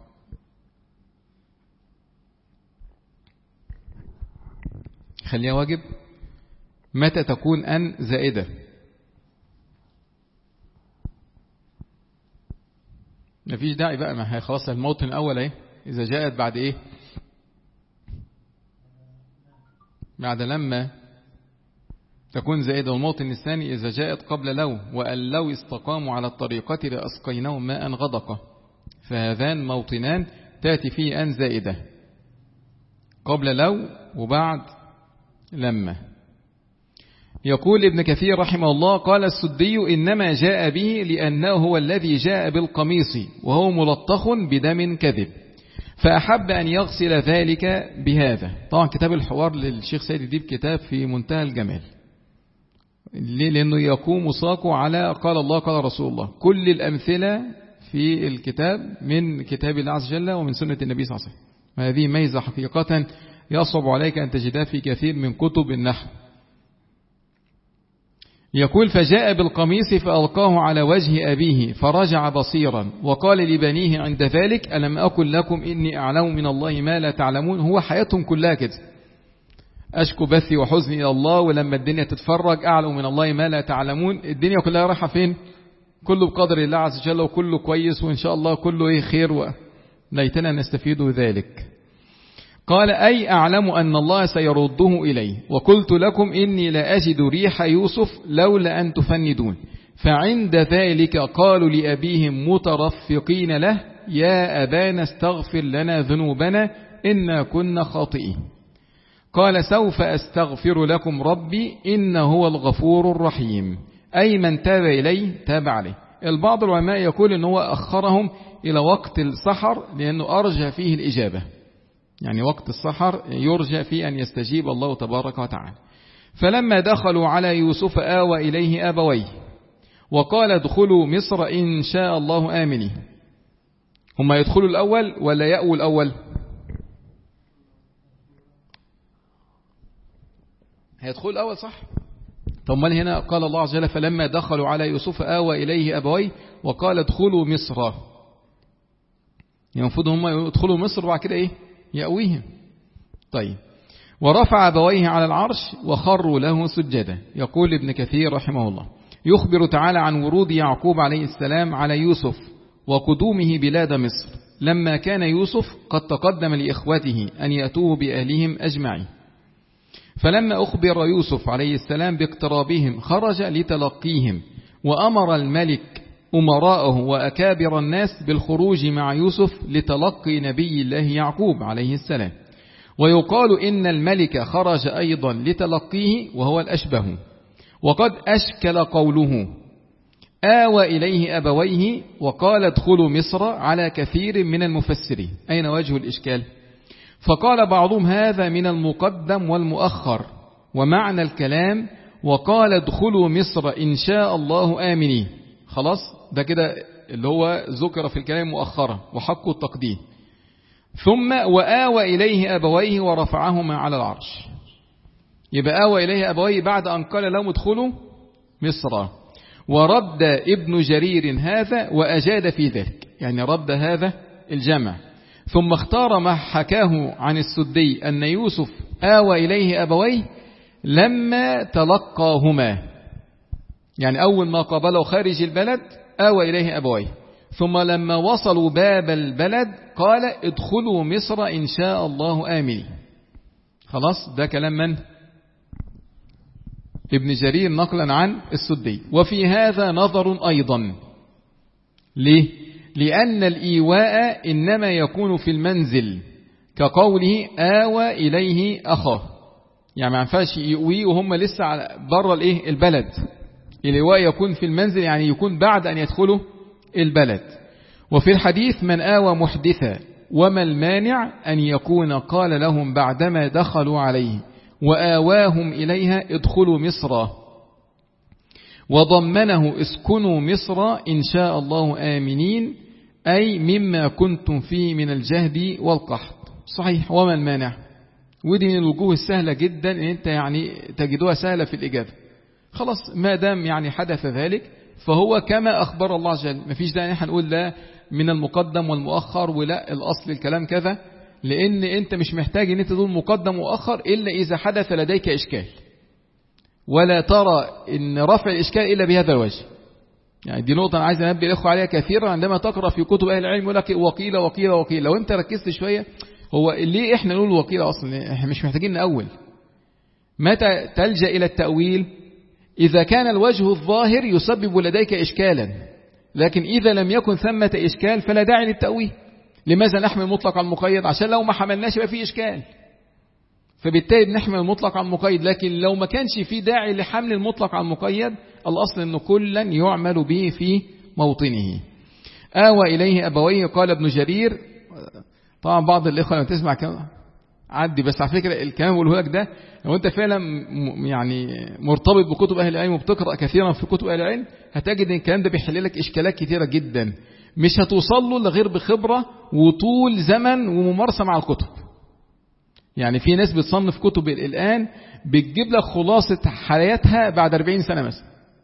خليها واجب. متى تكون أن زائدة؟ مفيش داعي بقى، ما هي خلاص الموطن الأول اهي. إذا جاءت بعد إيه؟ بعد لما تكون زائدة. والموطن الثاني إذا جاءت قبل لو، وأن لو استقاموا على الطريقة لأسقيناهم ماء غدقا. فهذان موطنان تأتي فيه أن زائدة قبل لو وبعد لما. يقول ابن كثير رحمه الله قال السدي إنما جاء به لأنه هو الذي جاء بالقميص وهو ملطخ بدم كذب، فأحب أن يغسل ذلك بهذا. طبعا كتاب الحوار للشيخ سيد الديب كتاب في منتهى الجمال، ليه؟ لأنه يقوم ساقه على قال الله قال رسول الله. كل الأمثلة في الكتاب من كتاب الله عز وجل ومن سنة النبي صلى الله عليه وسلم. وهذه ميزة حقيقة يصعب عليك أن تجدها في كثير من كتب النحو. يقول فجاء بالقميص فألقاه على وجه أبيه فرجع بصيرا وقال لبنيه عند ذلك ألم أقل لكم إني أعلم من الله ما لا تعلمون. هو حياتهم كلها كده، أشكو بثي وحزني إلى الله، ولما الدنيا تتفرج أعلم من الله ما لا تعلمون. الدنيا كلها رايحة فين؟ كله بقدر الله عز وجل وكله كويس وإن شاء الله كله إيه خير، وليتنا نستفيد ذلك. قال أي أعلم أن الله سيرده إليه، وقلت لكم إني لا أجد ريح يوسف لولا أن تفندون. فعند ذلك قالوا لأبيهم مترفقين له يا أبانا استغفر لنا ذنوبنا إنا كنا خاطئين. قال سوف أستغفر لكم ربي إنه هو الغفور الرحيم، أي من تاب إليه تاب عليه. البعض العلماء يقول إنه هو أخرهم إلى وقت السحر لأنه أرجى فيه الإجابة، يعني وقت السحر يرجى فيه أن يستجيب الله تبارك وتعالى. فلما دخلوا على يوسف آوى إليه أبويه وقال ادخلوا مصر إن شاء الله آمنين. هم يدخلوا الأول ولا يأووا الأول؟ هيدخلوا الأول صح؟ ثم هنا قال الله عز وجل فلما دخلوا على يوسف آوى إليه أبويه وقال ادخلوا مصر. يعني المفروض هم يدخلوا مصر وبعد كده إيه؟ يأويهم. طيب ورفع أبويه على العرش وخروا له سجدا. يقول ابن كثير رحمه الله يخبر تعالى عن ورود يعقوب عليه السلام على يوسف وقدومه بلاد مصر لما كان يوسف قد تقدم لإخوته أن يأتوه بأهلهم أجمعين. فلما أخبر يوسف عليه السلام باقترابهم خرج لتلقيهم، وأمر الملك أمراءه وأكابر الناس بالخروج مع يوسف لتلقي نبي الله يعقوب عليه السلام. ويقال إن الملك خرج أيضا لتلقيه وهو الأشبه. وقد أشكل قوله آوى إليه أبويه وقال ادخلوا مصر على كثير من المفسرين. أين وجه الإشكال؟ فقال بعضهم هذا من المقدم والمؤخر، ومعنى الكلام وقال ادخلوا مصر إن شاء الله آمنين. خلاص ده كده اللي هو ذكر في الكلام مؤخرا وحق التقديم. ثم وآوى إليه أبويه ورفعهما على العرش. يبقى آوى إليه أبويه بعد أن قال لهم ادخلوا مصر. ورد ابن جرير هذا وأجاد في ذلك، يعني رد هذا الجمع. ثم اختار ما حكاه عن السدي أن يوسف آوى إليه أبويه لما تلقاهما، يعني أول ما قابله خارج البلد آوى إليه أبويه، ثم لما وصلوا باب البلد قال ادخلوا مصر إن شاء الله آمنين. خلاص ده كلام من؟ ابن جرير نقلا عن السدي. وفي هذا نظر أيضا. ليه؟ لأن الإيواء إنما يكون في المنزل كقوله آوى إليه أخاه، يعني ما ينفعش يؤوي وهم لسه بره الايه البلد. الإيواء يكون في المنزل، يعني يكون بعد أن يدخلوا البلد. وفي الحديث من آوى محدثا وما المانع أن يكون قال لهم بعدما دخلوا عليه وآواهم إليها ادخلوا مصر، وضمنه اسكنوا مصر إن شاء الله آمنين، أي مما كنتم فيه من الجهد والقحط. صحيح، وما المانع؟ ودي من الوجوه السهلة جدا ان انت يعني تجدوها سهلة في الإجابة. خلاص ما دام يعني حدث ذلك فهو كما أخبر الله عز وجل. مفيش داعي نحن نقول لا من المقدم والمؤخر ولا الأصل الكلام كذا، لأن أنت مش محتاج أن أنت تقول مقدم ومؤخر إلا إذا حدث لديك إشكال، ولا ترى أن رفع الإشكال إلا بهذا الوجه. يعني دي نقطة أنا عايز أنبه الأخوة عليها كثيرا عندما تقرأ في كتب أهل العلم يقول لك وقيل وقيل وقيل. لو أنت ركزت شوية هو ليه إحنا نقول وقيل أصلا؟ إحنا مش محتاجين نأول. متى تلجأ إلى التأويل؟ إذا كان الوجه الظاهر يسبب لديك إشكالا، لكن إذا لم يكن ثمة إشكال فلا داعي للتأويل. لماذا نحمل المطلق على المقيد؟ عشان لو ما حملناش يبقى فيه إشكال، فبالتالي بنحمل المطلق على المقيد. لكن لو ما كانش فيه داعي لحمل المطلق على المقيد الأصل أنه كلا يعمل به في موطنه. آوى إليه أبويه قال ابن جرير. طبعا بعض الإخوة لما تسمع كلام عدي، بس على فكرة الكلام بقوله لك ده لو أنت فعلا يعني مرتبط بكتب أهل العلم وبتقرأ كثيرا في كتب أهل العلم هتجد أن الكلام ده بيحل لك إشكالات كثيرة جدا مش هتوصل له لغير بخبرة وطول زمن وممارسة مع الكتب. يعني في ناس بتصنف كتب الآن بتجيب لك خلاصة حياتها بعد أربعين سنة مثلا.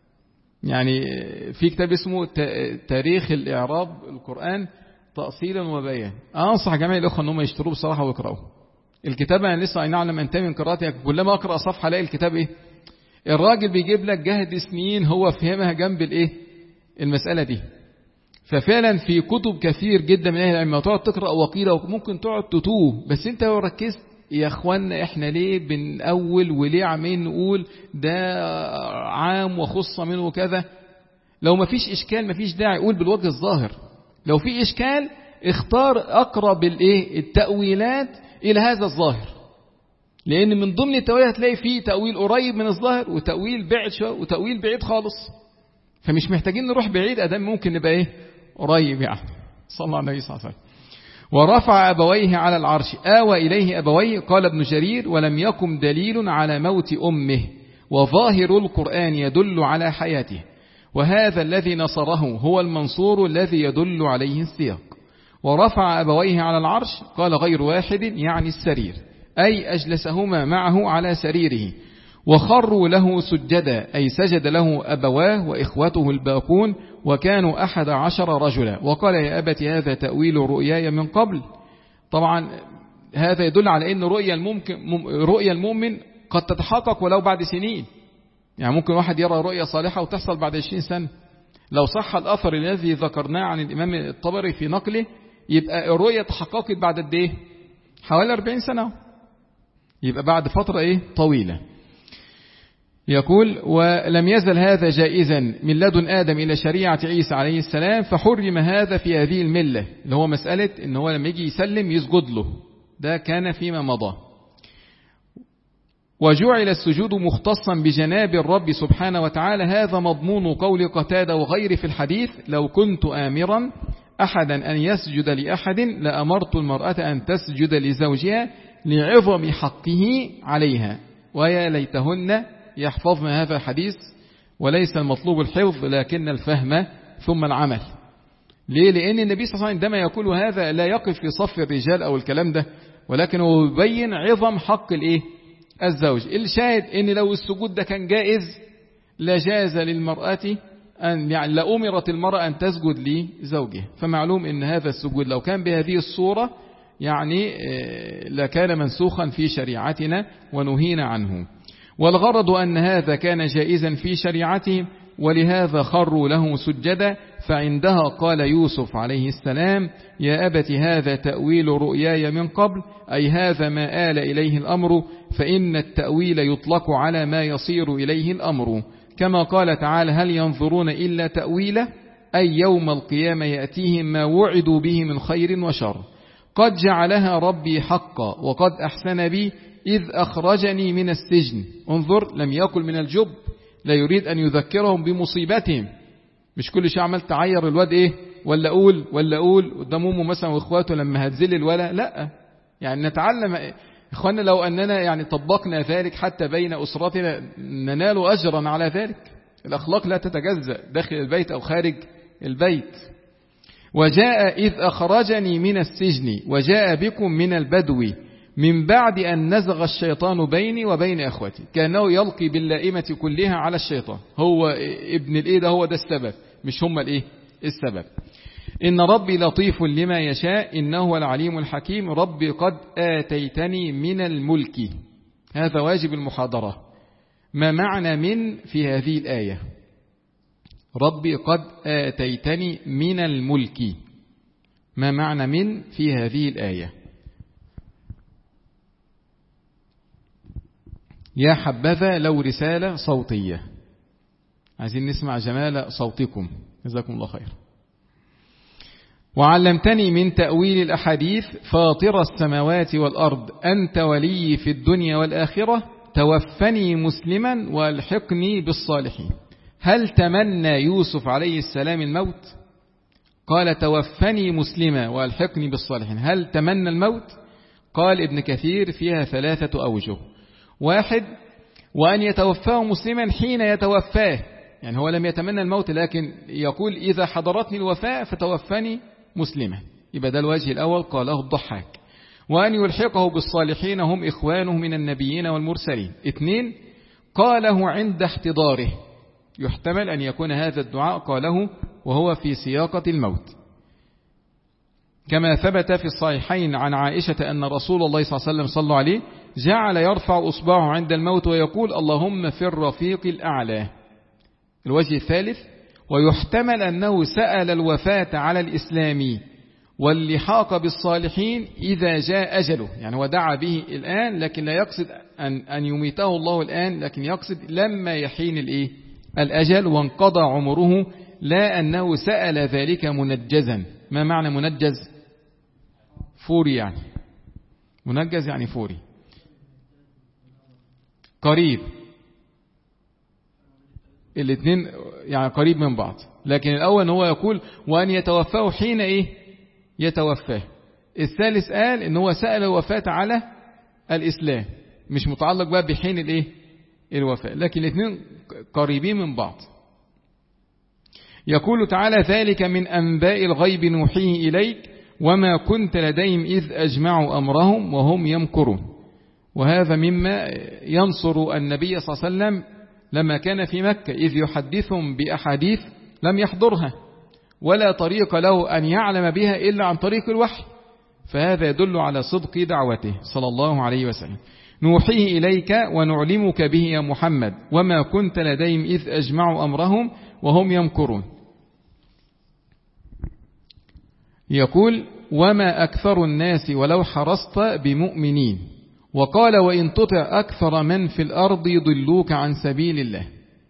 يعني في كتاب اسمه تاريخ الإعراب القرآن تأصيلا وبيان، أنصح جميع الأخوة أنهم يشتروه بصراحة ويقرأوه. الكتاب أنا لسه أي نعم لما انتهي من قراءتي كلما أقرأ صفحة الاقي الكتاب إيه؟ الراجل بيجيب لك جهد سنين هو فهمها جنب الإيه؟ المسألة دي. ففعلا في كتب كثير جدا من أهل العلم تقعد تقرأ وقيل وممكن تقعد تتوه، بس أنت لو ركزت يا أخوانا إحنا ليه بنأول وليه عمين نقول ده عام وخصة منه وكذا. لو ما فيش إشكال ما فيش داعي قول بالوجه الظاهر، لو في إشكال اختار أقرب الإيه التأويلات إلى هذا الظاهر، لأن من ضمن التأويل هتلاقي فيه تأويل قريب من الظاهر وتأويل بعيد شوية وتأويل بعيد خالص. فمش محتاجين نروح بعيد أدام ممكن نبقى إيه قريب. يعني صلى الله عليه وسلم. ورفع أبويه على العرش آوى إليه أبويه قال ابن جرير ولم يكن دليل على موت أمه، وظاهر القرآن يدل على حياته، وهذا الذي نصره هو المنصور الذي يدل عليه السياق. ورفع أبويه على العرش قال غير واحد يعني السرير، أي أجلسهما معه على سريره وخروا له سجدا، أي سجد له أبواه وإخوته الباقون وكانوا أحد عشر رجلا. وقال يا أبت هذا تأويل رؤياي من قبل. طبعا هذا يدل على أن رؤيا الممكن رؤيا المؤمن قد تتحقق ولو بعد سنين. يعني ممكن واحد يرى رؤيا صالحة وتحصل بعد عشرين سنة. لو صح الأثر الذي ذكرناه عن الإمام الطبري في نقله يبقى الرؤيا تحققت بعد قد إيه؟ حوالي أربعين سنة، يبقى بعد فترة إيه طويلة. يقول ولم يزل هذا جائزا من لدن آدم إلى شريعة عيسى عليه السلام، فحرم هذا في هذه الملة، اللي هو مسألة إن هو لما يجي يسلم يسجد له، ده كان فيما مضى. وجعل السجود مختصا بجناب الرب سبحانه وتعالى، هذا مضمون قول قتادة وغيره في الحديث: لو كنت آمرا أحدا أن يسجد لأحد لأمرت المرأة أن تسجد لزوجها لعظم حقه عليها، ويا ليتهن يحفظن هذا الحديث. وليس المطلوب الحفظ لكن الفهم ثم العمل. ليه؟ لأن النبي صلى الله عليه وسلم عندما يقول هذا لا يقف في صف الرجال أو الكلام ده، ولكن هو يبين عظم حق الإيه؟ الزوج. الشاهد ان لو السجود ده كان جائز لجاز للمرأة أن يعني لأمرت المرأة أن تسجد لزوجها. فمعلوم ان هذا السجود لو كان بهذه الصورة يعني لكان منسوخا في شريعتنا ونهينا عنه. والغرض أن هذا كان جائزا في شريعتهم، ولهذا خروا له سجدا. فعندها قال يوسف عليه السلام: يا أبت هذا تأويل رؤياي من قبل، أي هذا ما آل إليه الأمر، فإن التأويل يطلق على ما يصير إليه الأمر، كما قال تعالى: هل ينظرون إلا تأويله، أي يوم القيامة يأتيهم ما وعدوا به من خير وشر. قد جعلها ربي حقا وقد أحسن بي إذ أخرجني من السجن. انظر، لم يقل من الجب، لا يريد أن يذكرهم بمصيبتهم. مش كل شيء عمل تعير الواد إيه ولا أقول ولا أقول قدام أمه مثلا وإخواته لما هتزل الولا، لا. يعني نتعلم إخوانا، لو أننا يعني طبقنا ذلك حتى بين أسرتنا ننال أجرا على ذلك. الأخلاق لا تتجزأ داخل البيت أو خارج البيت. وجاء إذ أخرجني من السجن وجاء بكم من البدو من بعد أن نزغ الشيطان بيني وبين أخوتي. كأنه يلقي باللائمة كلها على الشيطان. هو ابن الإيه ده، هو ده السبب، مش هم الإيه السبب. إن ربي لطيف لما يشاء إنه هو العليم الحكيم. ربي قد آتيتني من الملك، هذا واجب المحاضرة. ما معنى من في هذه الآية؟ ربي قد آتيتني من الملك، ما معنى من في هذه الآية؟ يا حبذا لو رسالة صوتية، عايزين نسمع جمال صوتكم، جزاكم الله خير. وعلمتني من تأويل الأحاديث فاطر السماوات والأرض أنت ولي في الدنيا والآخرة توفني مسلما والحقني بالصالحين. هل تمنى يوسف عليه السلام الموت؟ قال توفني مسلما والحقني بالصالحين. هل تمنى الموت؟ قال ابن كثير فيها ثلاثة أوجه. واحد، وأن يتوفاه مسلما حين يتوفاه، يعني هو لم يتمنى الموت لكن يقول إذا حضرتني الوفاة فتوفني مسلما، يبقى ده الوجه الأول قاله الضحاك. وأن يلحقه بالصالحين هم إخوانه من النبيين والمرسلين. اثنين، قاله عند احتضاره، يحتمل أن يكون هذا الدعاء قاله وهو في سياقة الموت، كما ثبت في الصحيحين عن عائشة أن رسول الله صلى الله عليه وسلم صلى عليه جعل يرفع أصبعه عند الموت ويقول اللهم في الرفيق الأعلى. الوجه الثالث، ويحتمل أنه سأل الوفاة على الإسلام واللحاق بالصالحين إذا جاء أجله، يعني هو دعا به الآن لكن لا يقصد أن, أن يميته الله الآن، لكن يقصد لما يحين الإيه؟ الأجل وانقضى عمره، لا أنه سأل ذلك منجزا. ما معنى منجز؟ فوري، يعني منجز يعني فوري، قريب، الاثنين يعني قريب من بعض. لكن الأول هو يقول وأن يتوفاه حين إيه؟ يتوفاه. الثالث قال إن هو سأل الوفاة على الإسلام، مش متعلق بقى بحين الإيه؟ الوفاة، لكن الاثنين قريبين من بعض. يقول تعالى ذلك من أنباء الغيب نوحيه إليك وما كنت لديهم إذ أجمعوا أمرهم وهم يمكرون. وهذا مما ينصر النبي صلى الله عليه وسلم لما كان في مكة، إذ يحدثهم بأحاديث لم يحضرها ولا طريق له أن يعلم بها إلا عن طريق الوحي، فهذا يدل على صدق دعوته صلى الله عليه وسلم. نوحيه إليك ونعلمك به يا محمد وما كنت لديهم إذ أجمعوا أمرهم وهم يمكرون. يقول وما أكثر الناس ولو حرصت بمؤمنين وقال وإن تطع أكثر من في الأرض يضلوك عن سبيل الله.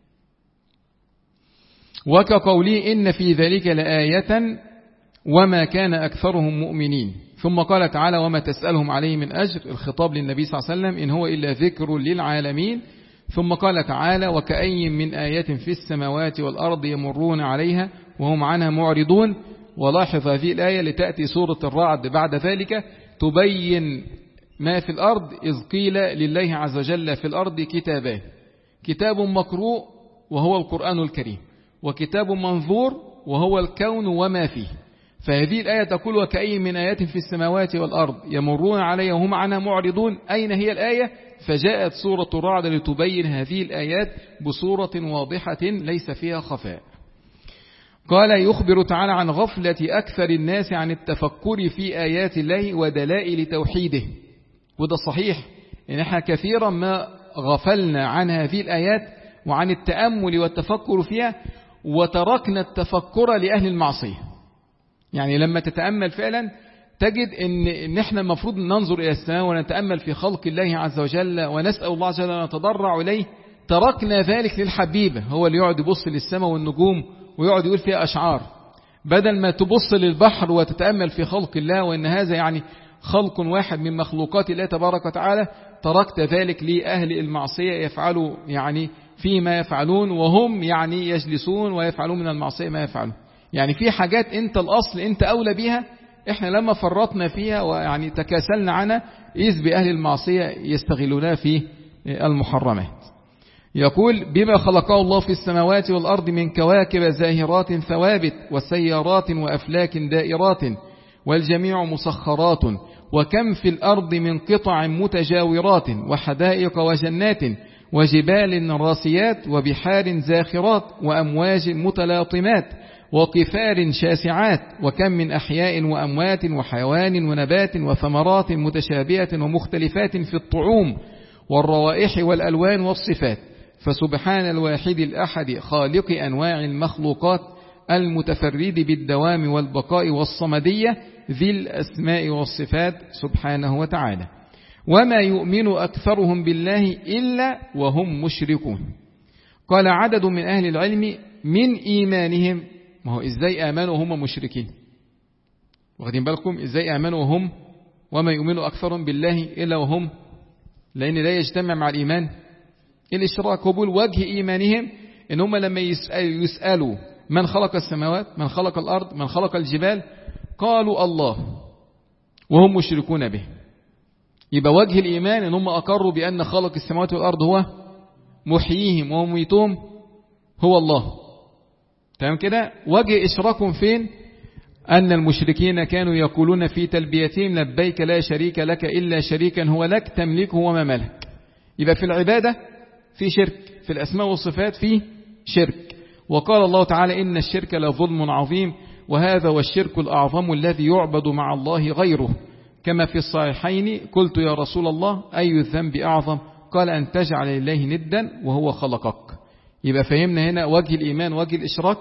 وكقوله إن في ذلك لآية وما كان أكثرهم مؤمنين. ثم قال تعالى وما تسألهم عليه من أجر، الخطاب للنبي صلى الله عليه وسلم إن هو إلا ذكر للعالمين. ثم قال تعالى وكأي من آية في السماوات والأرض يمرون عليها وهم عنها معرضون. ولاحظ هذه الآية لتأتي سورة الرعد بعد ذلك تبين ما في الأرض، إذ قيل لله عز وجل في الأرض كتابان، كتاب مقروء وهو القرآن الكريم، وكتاب منظور وهو الكون وما فيه. فهذه الآية تقول وكأي من آيات في السماوات والأرض يمرون عليها وهم عنها معرضون. أين هي الآية؟ فجاءت سورة الرعد لتبين هذه الآيات بصورة واضحة ليس فيها خفاء. قال يخبر تعالى عن غفلة أكثر الناس عن التفكر في آيات الله ودلائل توحيده. وده صحيح إن احنا كثيرا ما غفلنا عن هذه الآيات وعن التأمل والتفكر فيها، وتركنا التفكر لأهل المعصية. يعني لما تتأمل فعلا تجد إن, إن احنا المفروض ننظر إلى السماء ونتأمل في خلق الله عز وجل ونسأل الله عز وجل ونتضرع إليه. تركنا ذلك للحبيبة، هو اللي يقعد يبص للسماء والنجوم ويقعد يقول فيها أشعار، بدل ما تبص للبحر وتتأمل في خلق الله وإن هذا يعني خلق واحد من مخلوقات الله تبارك وتعالى. تركت ذلك لأهل المعصية يفعلوا يعني فيما يفعلون، وهم يعني يجلسون ويفعلون من المعصية ما يفعلون. يعني في حاجات انت الأصل انت أولى بها، احنا لما فرطنا فيها ويعني تكاسلنا عنها إذ بأهل المعصية يستغلونها في المحرمات. يقول بما خلقه الله في السماوات والأرض من كواكب زاهرات ثوابت وسيارات وأفلاك دائرات والجميع مسخرات، وكم في الأرض من قطع متجاورات وحدائق وجنات وجبال راسيات وبحار زاخرات وأمواج متلاطمات وقفار شاسعات، وكم من أحياء وأموات وحيوان ونبات وثمرات متشابهة ومختلفات في الطعوم والروائح والألوان والصفات. فسبحان الواحد الأحد خالق أنواع المخلوقات المتفرد بالدوام والبقاء والصمدية ذي الأسماء والصفات سبحانه وتعالى. وما يؤمن أكثرهم بالله إلا وهم مشركون. قال عدد من أهل العلم من إيمانهم، ما هو إزاي آمنوا وهم مشركين؟ واخدين بالكم إزاي آمنوا وهم وما يؤمن أكثرهم بالله إلا وهم، لأن لا يجتمع مع الإيمان الإشراك. وبول وجه إيمانهم إن هم لما يسألوا من خلق السماوات من خلق الأرض من خلق الجبال قالوا الله وهم مشركون به. يبقى وجه الإيمان إن هم أقروا بأن خلق السماوات والأرض هو محييهم ومميتهم هو الله. تمام كده. وجه إشراكهم فين؟ أن المشركين كانوا يقولون في تلبيتهم لبيك لا شريك لك إلا شريكا هو لك تملكه وما ملك. يبقى في العبادة في شرك، في الأسماء والصفات في شرك. وقال الله تعالى إن الشرك لظلم عظيم وهذا والشرك الأعظم الذي يعبد مع الله غيره، كما في الصحيحين قلت يا رسول الله أي الذنب أعظم؟ قال أن تجعل لله ندا وهو خلقك. يبقى فهمنا هنا وجه الإيمان وجه الإشراك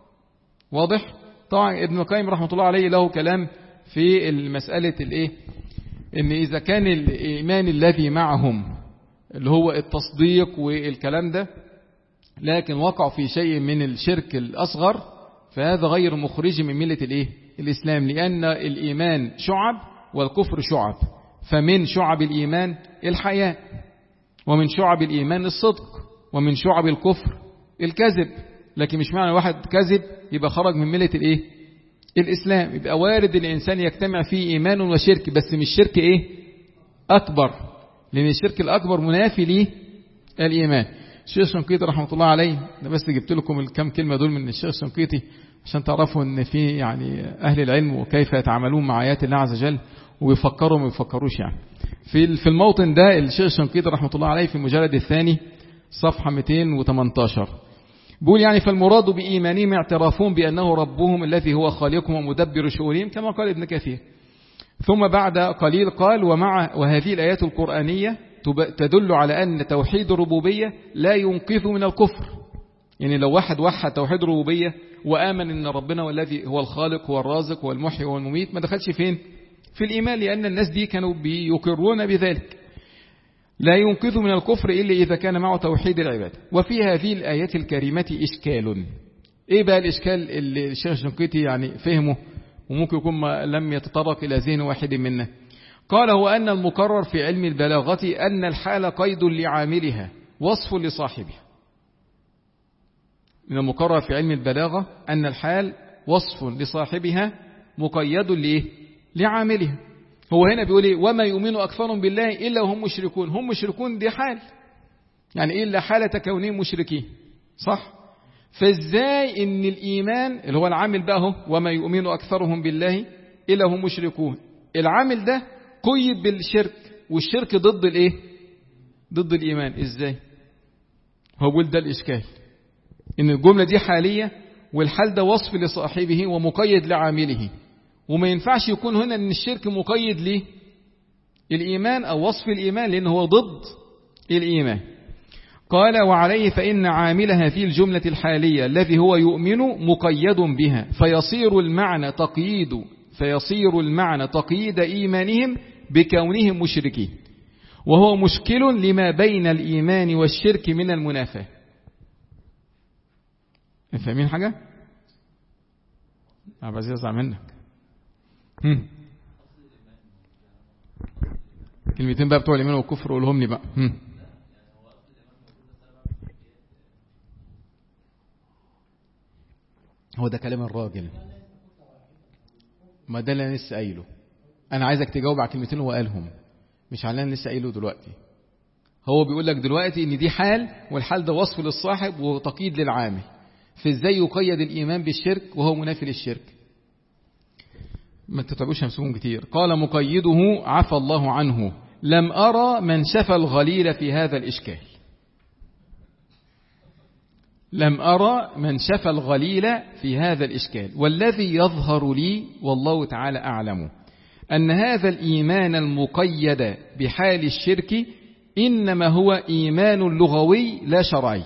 واضح. طبعا ابن القيم رحمة الله عليه له كلام في المسألة الإيه، إن إذا كان الإيمان الذي معهم اللي هو التصديق والكلام ده لكن وقع في شيء من الشرك الأصغر فهذا غير مخرج من ملة الإيه الإسلام، لأن الإيمان شعب والكفر شعب. فمن شعب الإيمان الحياء، ومن شعب الإيمان الصدق، ومن شعب الكفر الكذب. لكن مش معنى واحد كذب يبقى خرج من ملة الإيه الإسلام. يبقى وارد الإنسان يجتمع فيه إيمان وشرك، بس مش شرك إيه أكبر، لأن الشرك الأكبر منافي ليه الإيمان. الشيخ الشنقيطي رحمة الله عليه، أنا بس جبت لكم الكم كلمة دول من الشيخ الشنقيطي عشان تعرفوا أن في يعني أهل العلم وكيف يتعاملون مع آيات الله عز وجل ويفكروا وما يفكروش. يعني في في الموطن ده الشيخ الشنقيطي رحمة الله عليه في المجلد الثاني صفحة مئتين وثمانية عشر بيقول يعني فالمراد بإيمانهم اعترافهم بأنه ربهم الذي هو خالقهم ومدبر شؤونهم كما قال ابن كثير. ثم بعد قليل قال ومع وهذه الآيات القرآنية تدل على أن توحيد الربوبية لا ينقذ من الكفر. يعني لو واحد وحد توحيد الربوبية وآمن أن ربنا والذي هو الخالق هو الرازق هو المحيي هو المميت ما دخلش فين في الإيمان، لأن الناس دي كانوا بيقرون بذلك. لا ينقذ من الكفر إلا إذا كان معه توحيد العبادة. وفي هذه الآيات الكريمة إشكال. إيه بقى الإشكال اللي الشيخ الشنقيطي يعني فهمه وممكن يكون ما لم يتطرق إلى ذهن واحد منا؟ قال هو أن المقرر في علم البلاغة أن الحال قيد لعاملها وصف لصاحبها. من المقرر في علم البلاغة أن الحال وصف لصاحبها مقيد لإيه؟ لعاملها. هو هنا بيقول إيه؟ وما يؤمن أكثرهم بالله إلا وهم مشركون. هم مشركون دي حال، يعني إيه إلا حالة كونهم مشركين، صح؟ فإزاي إن الإيمان اللي هو العامل بقى هو وما يؤمن أكثرهم بالله إلا هم مشركون، العامل ده قيد بالشرك، والشرك ضد الإيه؟ ضد الإيمان. إزاي؟ هو بيقول ده الإشكال، إن الجملة دي حالية والحال ده وصف لصاحبه ومقيد لعامله، وما ينفعش يكون هنا إن الشرك مقيد ليه الإيمان أو وصف الإيمان، لأنه هو ضد الإيمان. قال وعليه فإن عاملها في الجملة الحالية الذي هو يؤمن مقيد بها، فيصير المعنى تقييد فيصير المعنى تقييد إيمانهم بكونهم مشركين، وهو مشكل لما بين الإيمان والشرك من المنافاة. فاهمين حاجة؟ أنا بس أسمع منك. هم. كلمتين بقى بتوع الإيمان والكفر قولهم لي بقى. هم. هو ده كلام الراجل، ما ده اللي أنا لسه قايله. أنا عايزك تجاوب على كلمتين هو قالهم، مش على اللي أنا لسه قايله دلوقتي. هو بيقول لك دلوقتي إن دي حال، والحال ده وصف للصاحب وتقييد للعامل، فإزاي يقيد الإيمان بالشرك وهو منافي للشرك؟ ما تتعبوش همسهم كتير. قال مقيده عفى الله عنه لم أرى من شفى الغليل في هذا الإشكال. لم أرى من شفى الغليل في هذا الإشكال، والذي يظهر لي والله تعالى أعلم أن هذا الإيمان المقيد بحال الشرك إنما هو إيمان لغوي لا شرعي.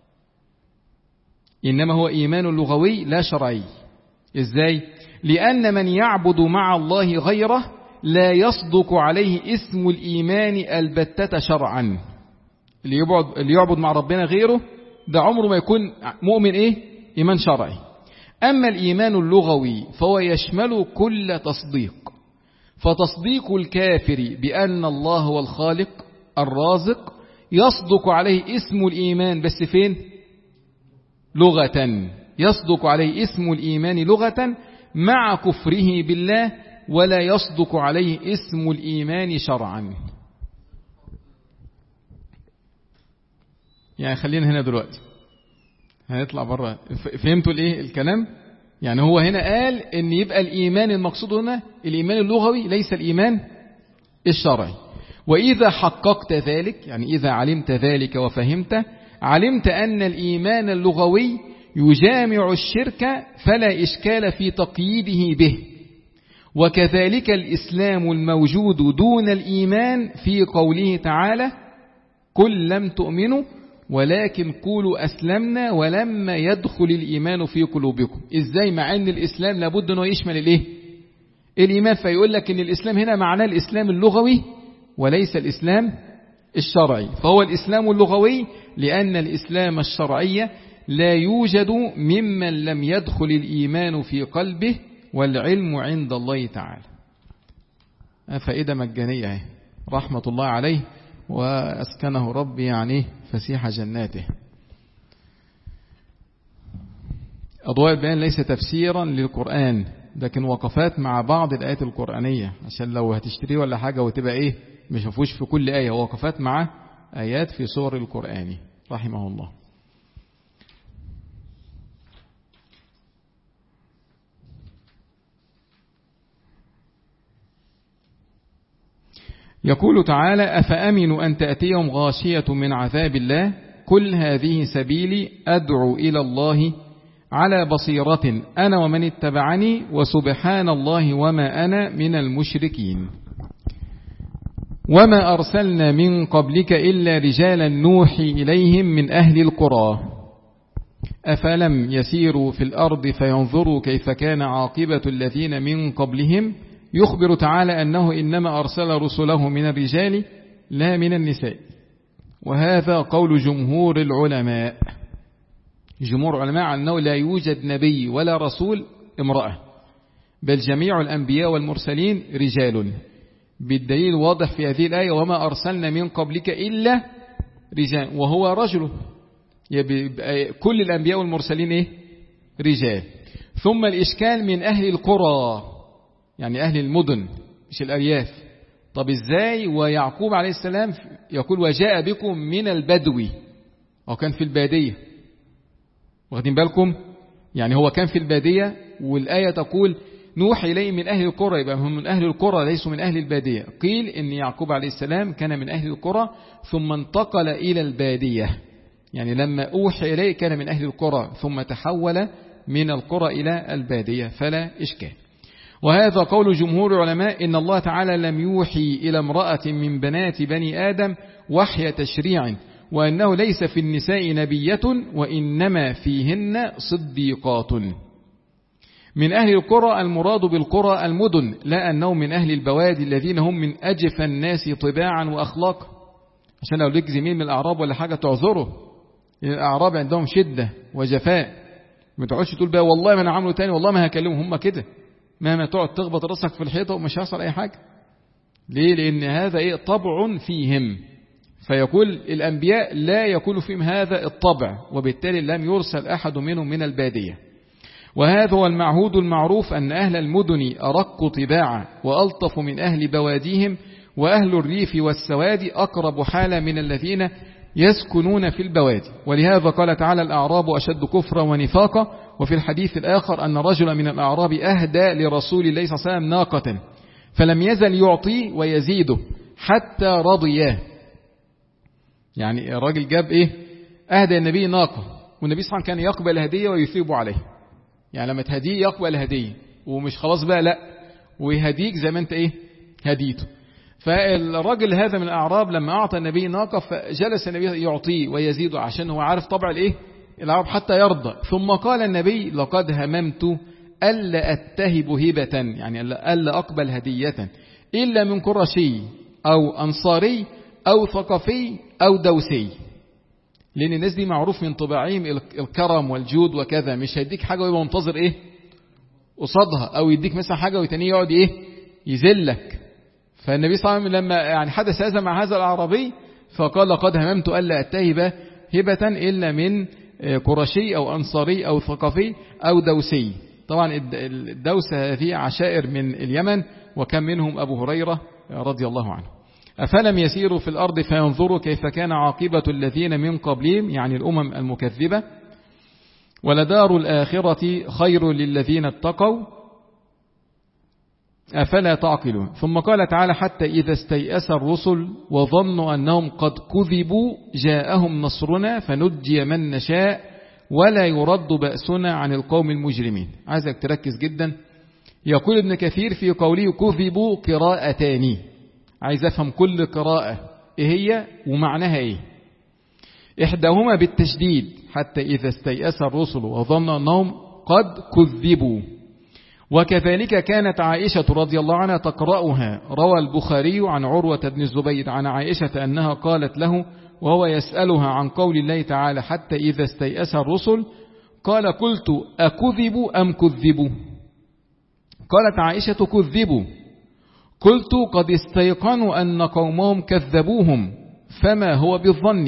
إنما هو إيمان لغوي لا شرعي. إزاي؟ لأن من يعبد مع الله غيره لا يصدق عليه اسم الإيمان البتة شرعا. اللي يعبد, اللي يعبد مع ربنا غيره ده عمره ما يكون مؤمن إيه؟ إيمان شرعي. أما الإيمان اللغوي فهو يشمل كل تصديق، فتصديق الكافر بأن الله هو الخالق الرازق يصدق عليه اسم الإيمان، بس فين؟ لغة. يصدق عليه اسم الإيمان لغة مع كفره بالله، ولا يصدق عليه اسم الإيمان شرعا. يعني خلينا هنا دلوقتي هنطلع بره. فهمتوا الايه الكلام؟ يعني هو هنا قال ان يبقى الإيمان المقصود هنا الإيمان اللغوي ليس الإيمان الشرعي. وإذا حققت ذلك، يعني إذا علمت ذلك وفهمت، علمت أن الإيمان اللغوي يجامع الشرك فلا إشكال في تقييده به. وكذلك الإسلام الموجود دون الإيمان في قوله تعالى قل لم تؤمنوا ولكن قولوا أسلمنا ولما يدخل الإيمان في قلوبكم. إزاي؟ مع أن الإسلام لابد أنه يشمل الإيه؟ الإيمان. فيقول لك أن الإسلام هنا معناه الإسلام اللغوي وليس الإسلام الشرعي. فهو الإسلام اللغوي لأن الإسلام الشرعي لا يوجد ممن لم يدخل الإيمان في قلبه، والعلم عند الله تعالى. فائدة مجانية رحمة الله عليه وأسكنه ربي يعني فسيح جناته. أضواء البيان ليس تفسيرا للقرآن، لكن وقفات مع بعض الآيات القرآنية، عشان لو هتشتري ولا حاجة وتبقى إيه مش مفوش في كل آية، وقفات مع آيات في سور القرآن رحمه الله. يقول تعالى أفأمنوا أن تأتيهم غاشية من عذاب الله قل هذه سبيلي أدعو إلى الله على بصيرة أنا ومن اتبعني وسبحان الله وما أنا من المشركين. وما أرسلنا من قبلك إلا رجالا نوحي إليهم من أهل القرى أفلم يسيروا في الأرض فينظروا كيف كان عاقبة الذين من قبلهم. يخبر تعالى أنه إنما أرسل رسله من الرجال لا من النساء. وهذا قول جمهور العلماء. جمهور العلماء أنه لا يوجد نبي ولا رسول امرأة، بل جميع الأنبياء والمرسلين رجال، بالدليل واضح في هذه الآية وما أرسلنا من قبلك إلا رجال، وهو رجل. كل الأنبياء والمرسلين إيه؟ رجال. ثم الإشكال من أهل القرى، يعني أهل المدن مش الأرياف. طب إزاي ويعقوب عليه السلام يقول وجاء بكم من البدو، أو كان في البادية؟ واخدين بالكم؟ يعني هو كان في البادية، والآية تقول نوحي إليه من أهل القرى، يبقى هم من أهل القرى ليسوا من أهل البادية. قيل إن يعقوب عليه السلام كان من أهل القرى ثم انتقل إلى البادية، يعني لما أوحي إليه كان من أهل القرى ثم تحول من القرى إلى البادية، فلا إشكال. وهذا قول جمهور العلماء إن الله تعالى لم يوحي إلى امرأة من بنات بني آدم وحي تشريع، وأنه ليس في النساء نبية وإنما فيهن صديقات. من أهل القرى المراد بالقرى المدن، لا أنه من أهل البوادي الذين هم من أجف الناس طباعا وأخلاقا. عشان لو لك زميل من الأعراب ولا حاجة تعذره، الأعراب عندهم شدة وجفاء، ما تقعدش تقول بقى والله ما أنا عامله تاني، والله ما هكلمهم، هم كده مهما تقعد تخبط رأسك في الحيطة ومش هيحصل أي حاجة. ليه؟ لأن هذا إيه؟ طبع فيهم. فيقول الأنبياء لا يكون فيهم هذا الطبع، وبالتالي لم يرسل أحد منهم من البادية. وهذا هو المعهود المعروف أن أهل المدن أرق طباعا وألطف من أهل بواديهم، وأهل الريف والسواد أقرب حالا من الذين يسكنون في البوادي. ولهذا قال تعالى الأعراب أشد كفرا ونفاقا. وفي الحديث الآخر أن رجلا من الأعراب أهدى لرسول الله صلى الله عليه وسلم ناقة فلم يزل يعطي ويزيده حتى رضياه. يعني الراجل جاب إيه؟ أهدى النبي ناقة، والنبي صلى الله عليه وسلم كان يقبل الهدية ويثيب عليه. يعني لما تهديه يقبل الهدية، ومش خلاص بقى لا، ويهديك زي ما انت ايه هديته. فالراجل هذا من الأعراب لما أعطى النبي ناقة فجلس النبي يعطيه ويزيده، عشان هو عارف طبع الايه العرب حتى يرضى. ثم قال النبي لقد هممت ألا أتهب هبة، يعني ألا أقبل هدية إلا من قرشي أو أنصاري أو ثقفي أو دوسي، لأن الناس دي معروف من طباعهم الكرم والجود وكذا، مش هيديك حاجة ويبقى منتظر إيه قصادها، أو يديك مثلا حاجة ويتاني يقعد إيه يذلك. فالنبي صلى الله عليه وسلم لما يعني حدث هذا مع هذا الأعرابي فقال لقد هممت ألا أتهب هبة إلا من قرشي أو أنصاري أو ثقفي أو دوسي. طبعا الدوس هذه عشائر من اليمن، وكم منهم أبو هريرة رضي الله عنه. أفلم يسيروا في الأرض فينظروا كيف كان عاقبة الذين من قبلهم، يعني الأمم المكذبة، ولدار الآخرة خير للذين اتقوا أفلا تعقلون. ثم قال تعالى حتى إذا استيأس الرسل وظنوا أنهم قد كذبوا جاءهم نصرنا فنجي من نشاء ولا يرد بأسنا عن القوم المجرمين. عايزك تركز جدا. يقول ابن كثير في قوله كذبوا قراءتان، عايز أفهم كل قراءة إيه هي ومعناها إيه. إحداهما بالتشديد حتى إذا استيأس الرسل وظن أنهم قد كذبوا، وكذلك كانت عائشة رضي الله عنها تقرأها. روى البخاري عن عروة بن الزبير عن عائشة أنها قالت له وهو يسألها عن قول الله تعالى حتى إذا استيأس الرسل قال قلت أكذبوا أم كذبوا؟ قالت عائشة كذبوا. قلت قد استيقنوا أن قومهم كذبوهم فما هو بالظن.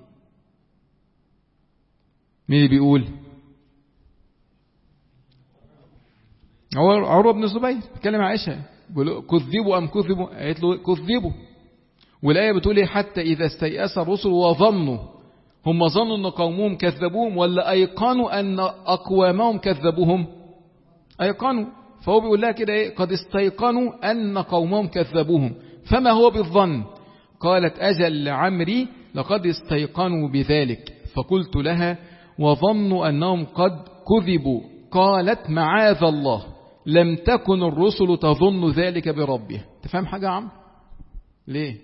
مين اللي بيقول؟ عروة بن الزبير بيتكلم عائشة كذبوا أم كذبوا؟ قالت له كذبوا. والآية بتقول إيه؟ حتى إذا استيأس الرسل وظنوا، هم ظنوا أن قومهم كذبوهم ولا أيقنوا أن أقوامهم كذبوهم؟ أيقنوا. فهو بيقول لها كده إيه؟ قد استيقنوا أن قومهم كذبوهم فما هو بالظن؟ قالت أجل لعمري لقد استيقنوا بذلك. فقلت لها وظنوا أنهم قد كذبوا. قالت معاذ الله لم تكن الرسل تظن ذلك بربها. تفهم حاجة يا عم؟ ليه؟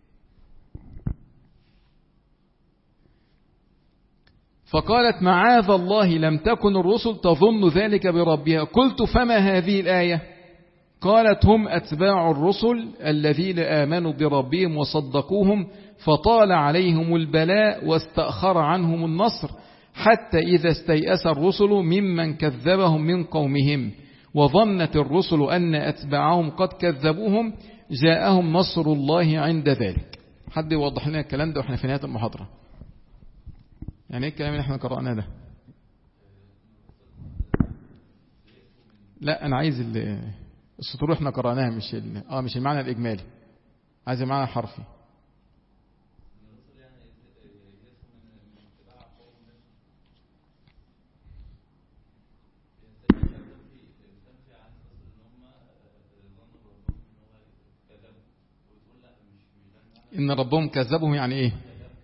فقالت معاذ الله لم تكن الرسل تظن ذلك بربها. قلت فما هذه الآية؟ قالت هم أتباع الرسل الذين آمنوا بربهم وصدقوهم فطال عليهم البلاء واستأخر عنهم النصر حتى إذا استيأس الرسل ممن كذبهم من قومهم وظنت الرسل أن أتباعهم قد كذبوهم جاءهم نصر الله عند ذلك. حد يوضح لنا الكلام ده وإحنا في نهاية المحاضرة؟ يعني إيه الكلام اللي إحنا قرأناه ده؟ لا أنا عايز السطور إحنا قرأناها مش آه مش المعنى الإجمالي، عايز المعنى الحرفي. إن ربهم كذبهم يعني إيه؟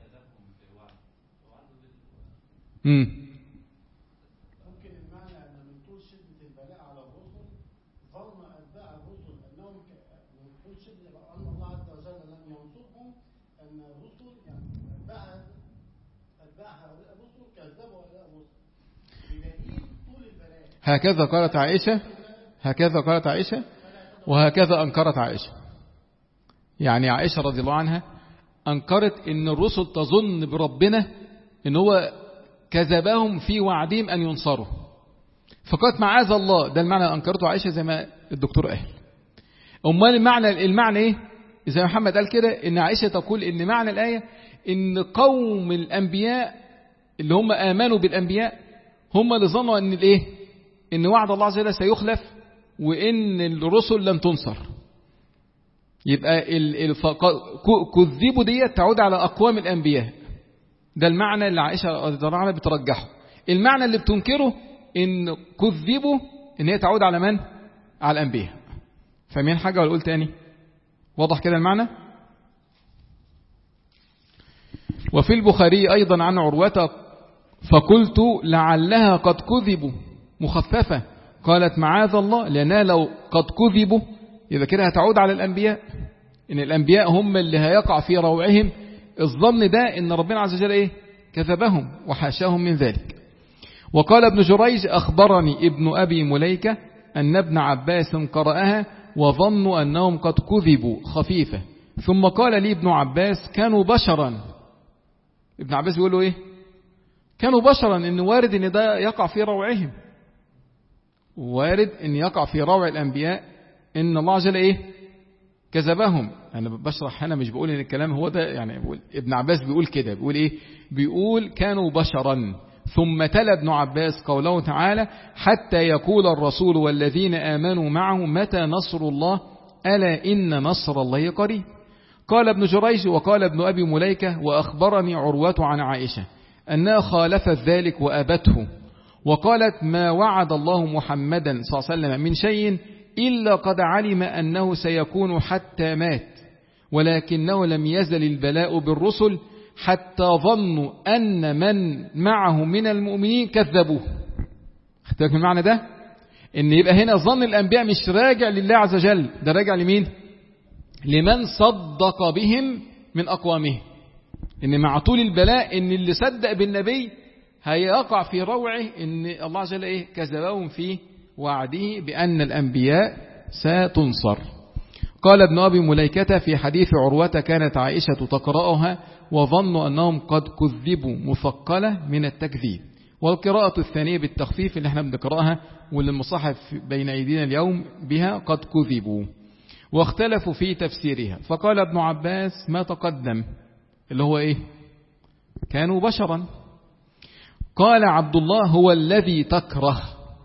مم. ممكن المعنى أن من طول شدة البلاء على الرسل ظن أتباع الرسل أنهم من طول شدة أن الله عز وجل لم ينصرهم، أن الرسل يعني أتباع أتباع هؤلاء الرسل كذبوا هؤلاء الرسل بدليل طول البلاء. هكذا قالت عائشة، هكذا قالت عائشة وهكذا أنكرت عائشة. يعني عائشة رضي الله عنها أنكرت إن الرسل تظن بربنا إن هو كذبهم في وعدهم أن ينصروا، فقالت معاذ الله. ده المعنى اللي أنكرته عائشة زي ما الدكتور قال. أمال المعنى المعنى إيه؟ زي ما محمد قال كده، إن عائشة تقول إن معنى الآية إن قوم الأنبياء اللي هم آمنوا بالأنبياء هم اللي ظنوا إن الإيه؟ إن وعد الله عز وجل سيخلف وإن الرسل لن تنصر. يبقى كذبوا دي تعود على أقوام الأنبياء. ده المعنى اللي عائشة رضي الله عنها بترجحه. المعنى اللي بتنكره إن كذبوا إن هي تعود على من؟ على الأنبياء. فاهمين حاجة ولا أقول تاني؟ واضح كده المعنى؟ وفي البخاري أيضا عن عروة فقلت لعلها قد كذبوا مخففة، قالت معاذ الله، لأنها لو قد كذبوا يبقى كده هتعود على الأنبياء، إن الأنبياء هم اللي هيقع في روعهم الظن ده إن ربنا عز وجل إيه؟ كذبهم وحاشاهم من ذلك. وقال ابن جريج أخبرني ابن أبي مليكة أن ابن عباس قرأها وظنوا أنهم قد كذبوا خفيفة، ثم قال لي ابن عباس كانوا بشرا. ابن عباس بيقول له إيه؟ كانوا بشرا، إن وارد إن ده يقع في روعهم، وارد إن يقع في روع الأنبياء إن الله عز وجل إيه؟ كذبهم. أنا بشرح هنا مش بقول إن الكلام هو ده، يعني بقول ابن عباس بيقول كده، بيقول إيه؟ بيقول كانوا بشرا. ثم تلا ابن عباس قوله تعالى حتى يقول الرسول والذين آمنوا معه متى نصر الله ألا إن نصر الله قريب. قال ابن جريج وقال ابن أبي مليكة وأخبرني عروة عن عائشة أنها خالفت ذلك وأبته، وقالت ما وعد الله محمدا صلى الله عليه وسلم من شيء إلا قد علم أنه سيكون حتى مات، ولكنه لم يزل البلاء بالرسل حتى ظنوا أن من معه من المؤمنين كذبوه. اختلف من المعنى ده إن يبقى هنا ظن الأنبياء مش راجع لله عز وجل، ده راجع لمين؟ لمن صدق بهم من أقوامه. إن مع طول البلاء إن اللي صدق بالنبي هيقع في روعه إن الله عز وجل إيه؟ كذبهم في وعده بأن الأنبياء ستنصر. قال ابن أبي مليكة في حديث عروة كانت عائشة تقرأها وظنوا أنهم قد كذبوا مثقلة من التكذيب. والقراءة الثانية بالتخفيف اللي احنا بنقرأها واللي المصحف بين أيدينا اليوم بها قد كذبوا. واختلفوا في تفسيرها، فقال ابن عباس ما تقدم اللي هو إيه؟ كانوا بشرا. قال عبد الله هو الذي تكره.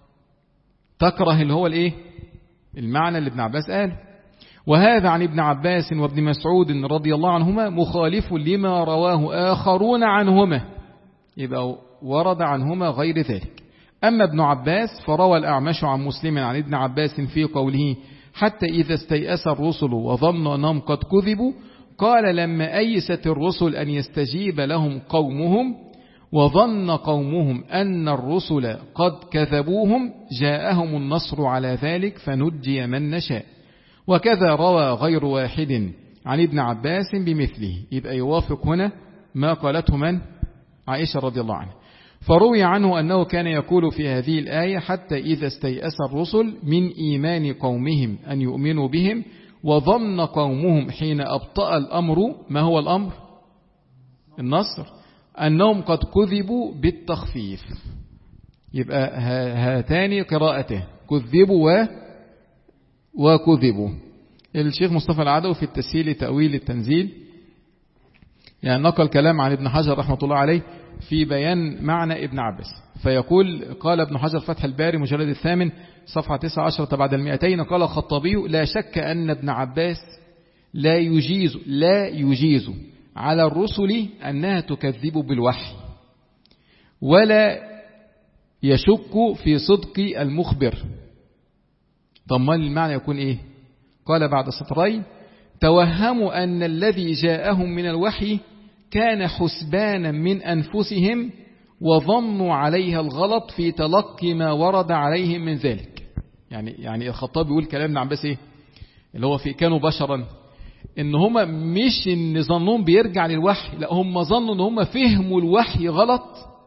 تكره اللي هو الإيه؟ المعنى اللي ابن عباس قال. وهذا عن ابن عباس وابن مسعود رضي الله عنهما مخالف لما رواه آخرون عنهما، يبقى ورد عنهما غير ذلك. أما ابن عباس فروى الأعمش عن مسلم عن ابن عباس في قوله حتى إذا استيأس الرسل وظنوا أنهم قد كذبوا، قال لما أيست الرسل أن يستجيب لهم قومهم وظن قومهم أن الرسل قد كذبوهم جاءهم النصر على ذلك فنجي من نشاء. وكذا روى غير واحد عن ابن عباس بمثله. يبقى يوافق هنا ما قالته من؟ عائشة رضي الله عنها. فروي عنه أنه كان يقول في هذه الآية حتى إذا استيأس الرسل من إيمان قومهم أن يؤمنوا بهم وظن قومهم حين أبطأ الأمر، ما هو الأمر؟ النصر، أنهم قد كذبوا بالتخفيف. يبقى هاتان قراءته، كذبوا و وكذبوا. الشيخ مصطفى العدوي في التسهيل تأويل التنزيل يعني نقل كلام عن ابن حجر رحمة الله عليه في بيان معنى ابن عباس، فيقول قال ابن حجر فتح الباري مجلد الثامن صفحة تسعة عشر بعد المئتين، قال الخطابي لا شك أن ابن عباس لا يجيز لا يجيز على الرسل أنها تكذب بالوحي، ولا يشك في صدق المخبر. ضمن المعنى يكون إيه؟ قال بعد سطرين توهموا أن الذي جاءهم من الوحي كان حسبانا من أنفسهم وظنوا عليها الغلط في تلقي ما ورد عليهم من ذلك. يعني يعني الخطاب بيقول كلام ابن عباس إيه؟ اللي هو في كانوا بشرا، إن هم مش إن ظنهم بيرجع للوحي، لا هم ظنوا إن هم فهموا الوحي غلط،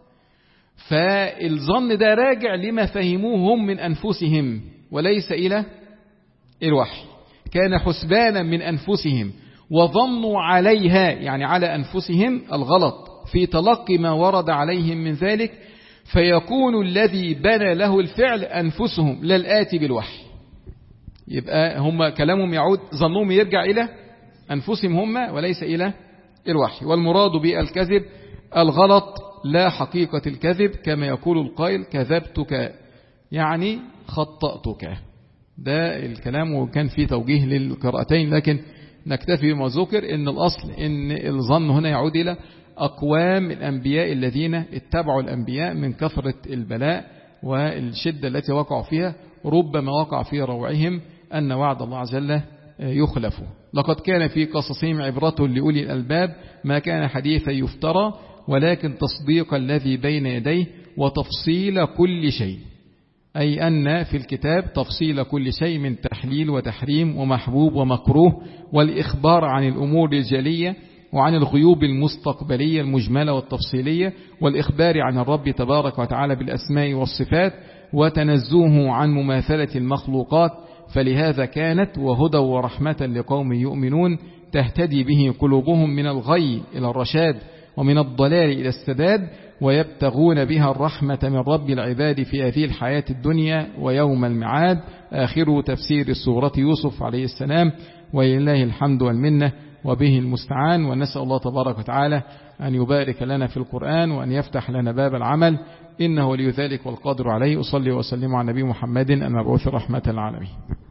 فالظن ده راجع لما فهموه هم من أنفسهم وليس إلى الوحي. كان حسبانا من أنفسهم وظنوا عليها يعني على أنفسهم الغلط في تلقي ما ورد عليهم من ذلك، فيكون الذي بنى له الفعل أنفسهم لا الآتي بالوحي. يبقى هم كلامهم يعود ظنهم يرجع إلى أنفسهم هم وليس إلى الوحي. والمراد بالكذب الغلط لا حقيقة الكذب، كما يقول القائل كذبتك يعني خطأتك. ده الكلام وكان فيه توجيه للقراءتين، لكن نكتفي بما ذكر ان الأصل ان الظن هنا يعود إلى أقوام الأنبياء الذين اتبعوا الأنبياء من كثرة البلاء والشدة التي وقعوا فيها، ربما وقع في روعهم أن وعد الله عز وجل يخلف. لقد كان في قصصهم عبرة لأولي الألباب ما كان حديثا يفترى ولكن تصديق الذي بين يديه وتفصيل كل شيء، أي أن في الكتاب تفصيل كل شيء من تحليل وتحريم ومحبوب ومكروه، والإخبار عن الأمور الجلية وعن الغيوب المستقبلية المجملة والتفصيلية، والإخبار عن الرب تبارك وتعالى بالأسماء والصفات وتنزهه عن مماثلة المخلوقات. فلهذا كانت وهدى ورحمة لقوم يؤمنون تهتدي به قلوبهم من الغي إلى الرشاد ومن الضلال إلى السداد، ويبتغون بها الرحمة من رب العباد في هذه الحياة الدنيا ويوم المعاد. آخر تفسير سورة يوسف عليه السلام، ولله الحمد والمنة وبه المستعان. ونسأل الله تبارك وتعالى أن يبارك لنا في القرآن وأن يفتح لنا باب العمل، إنه ولي ذلك والقادر عليه. أصلي وسلم على نبي محمد المبعوث رحمة العالمين.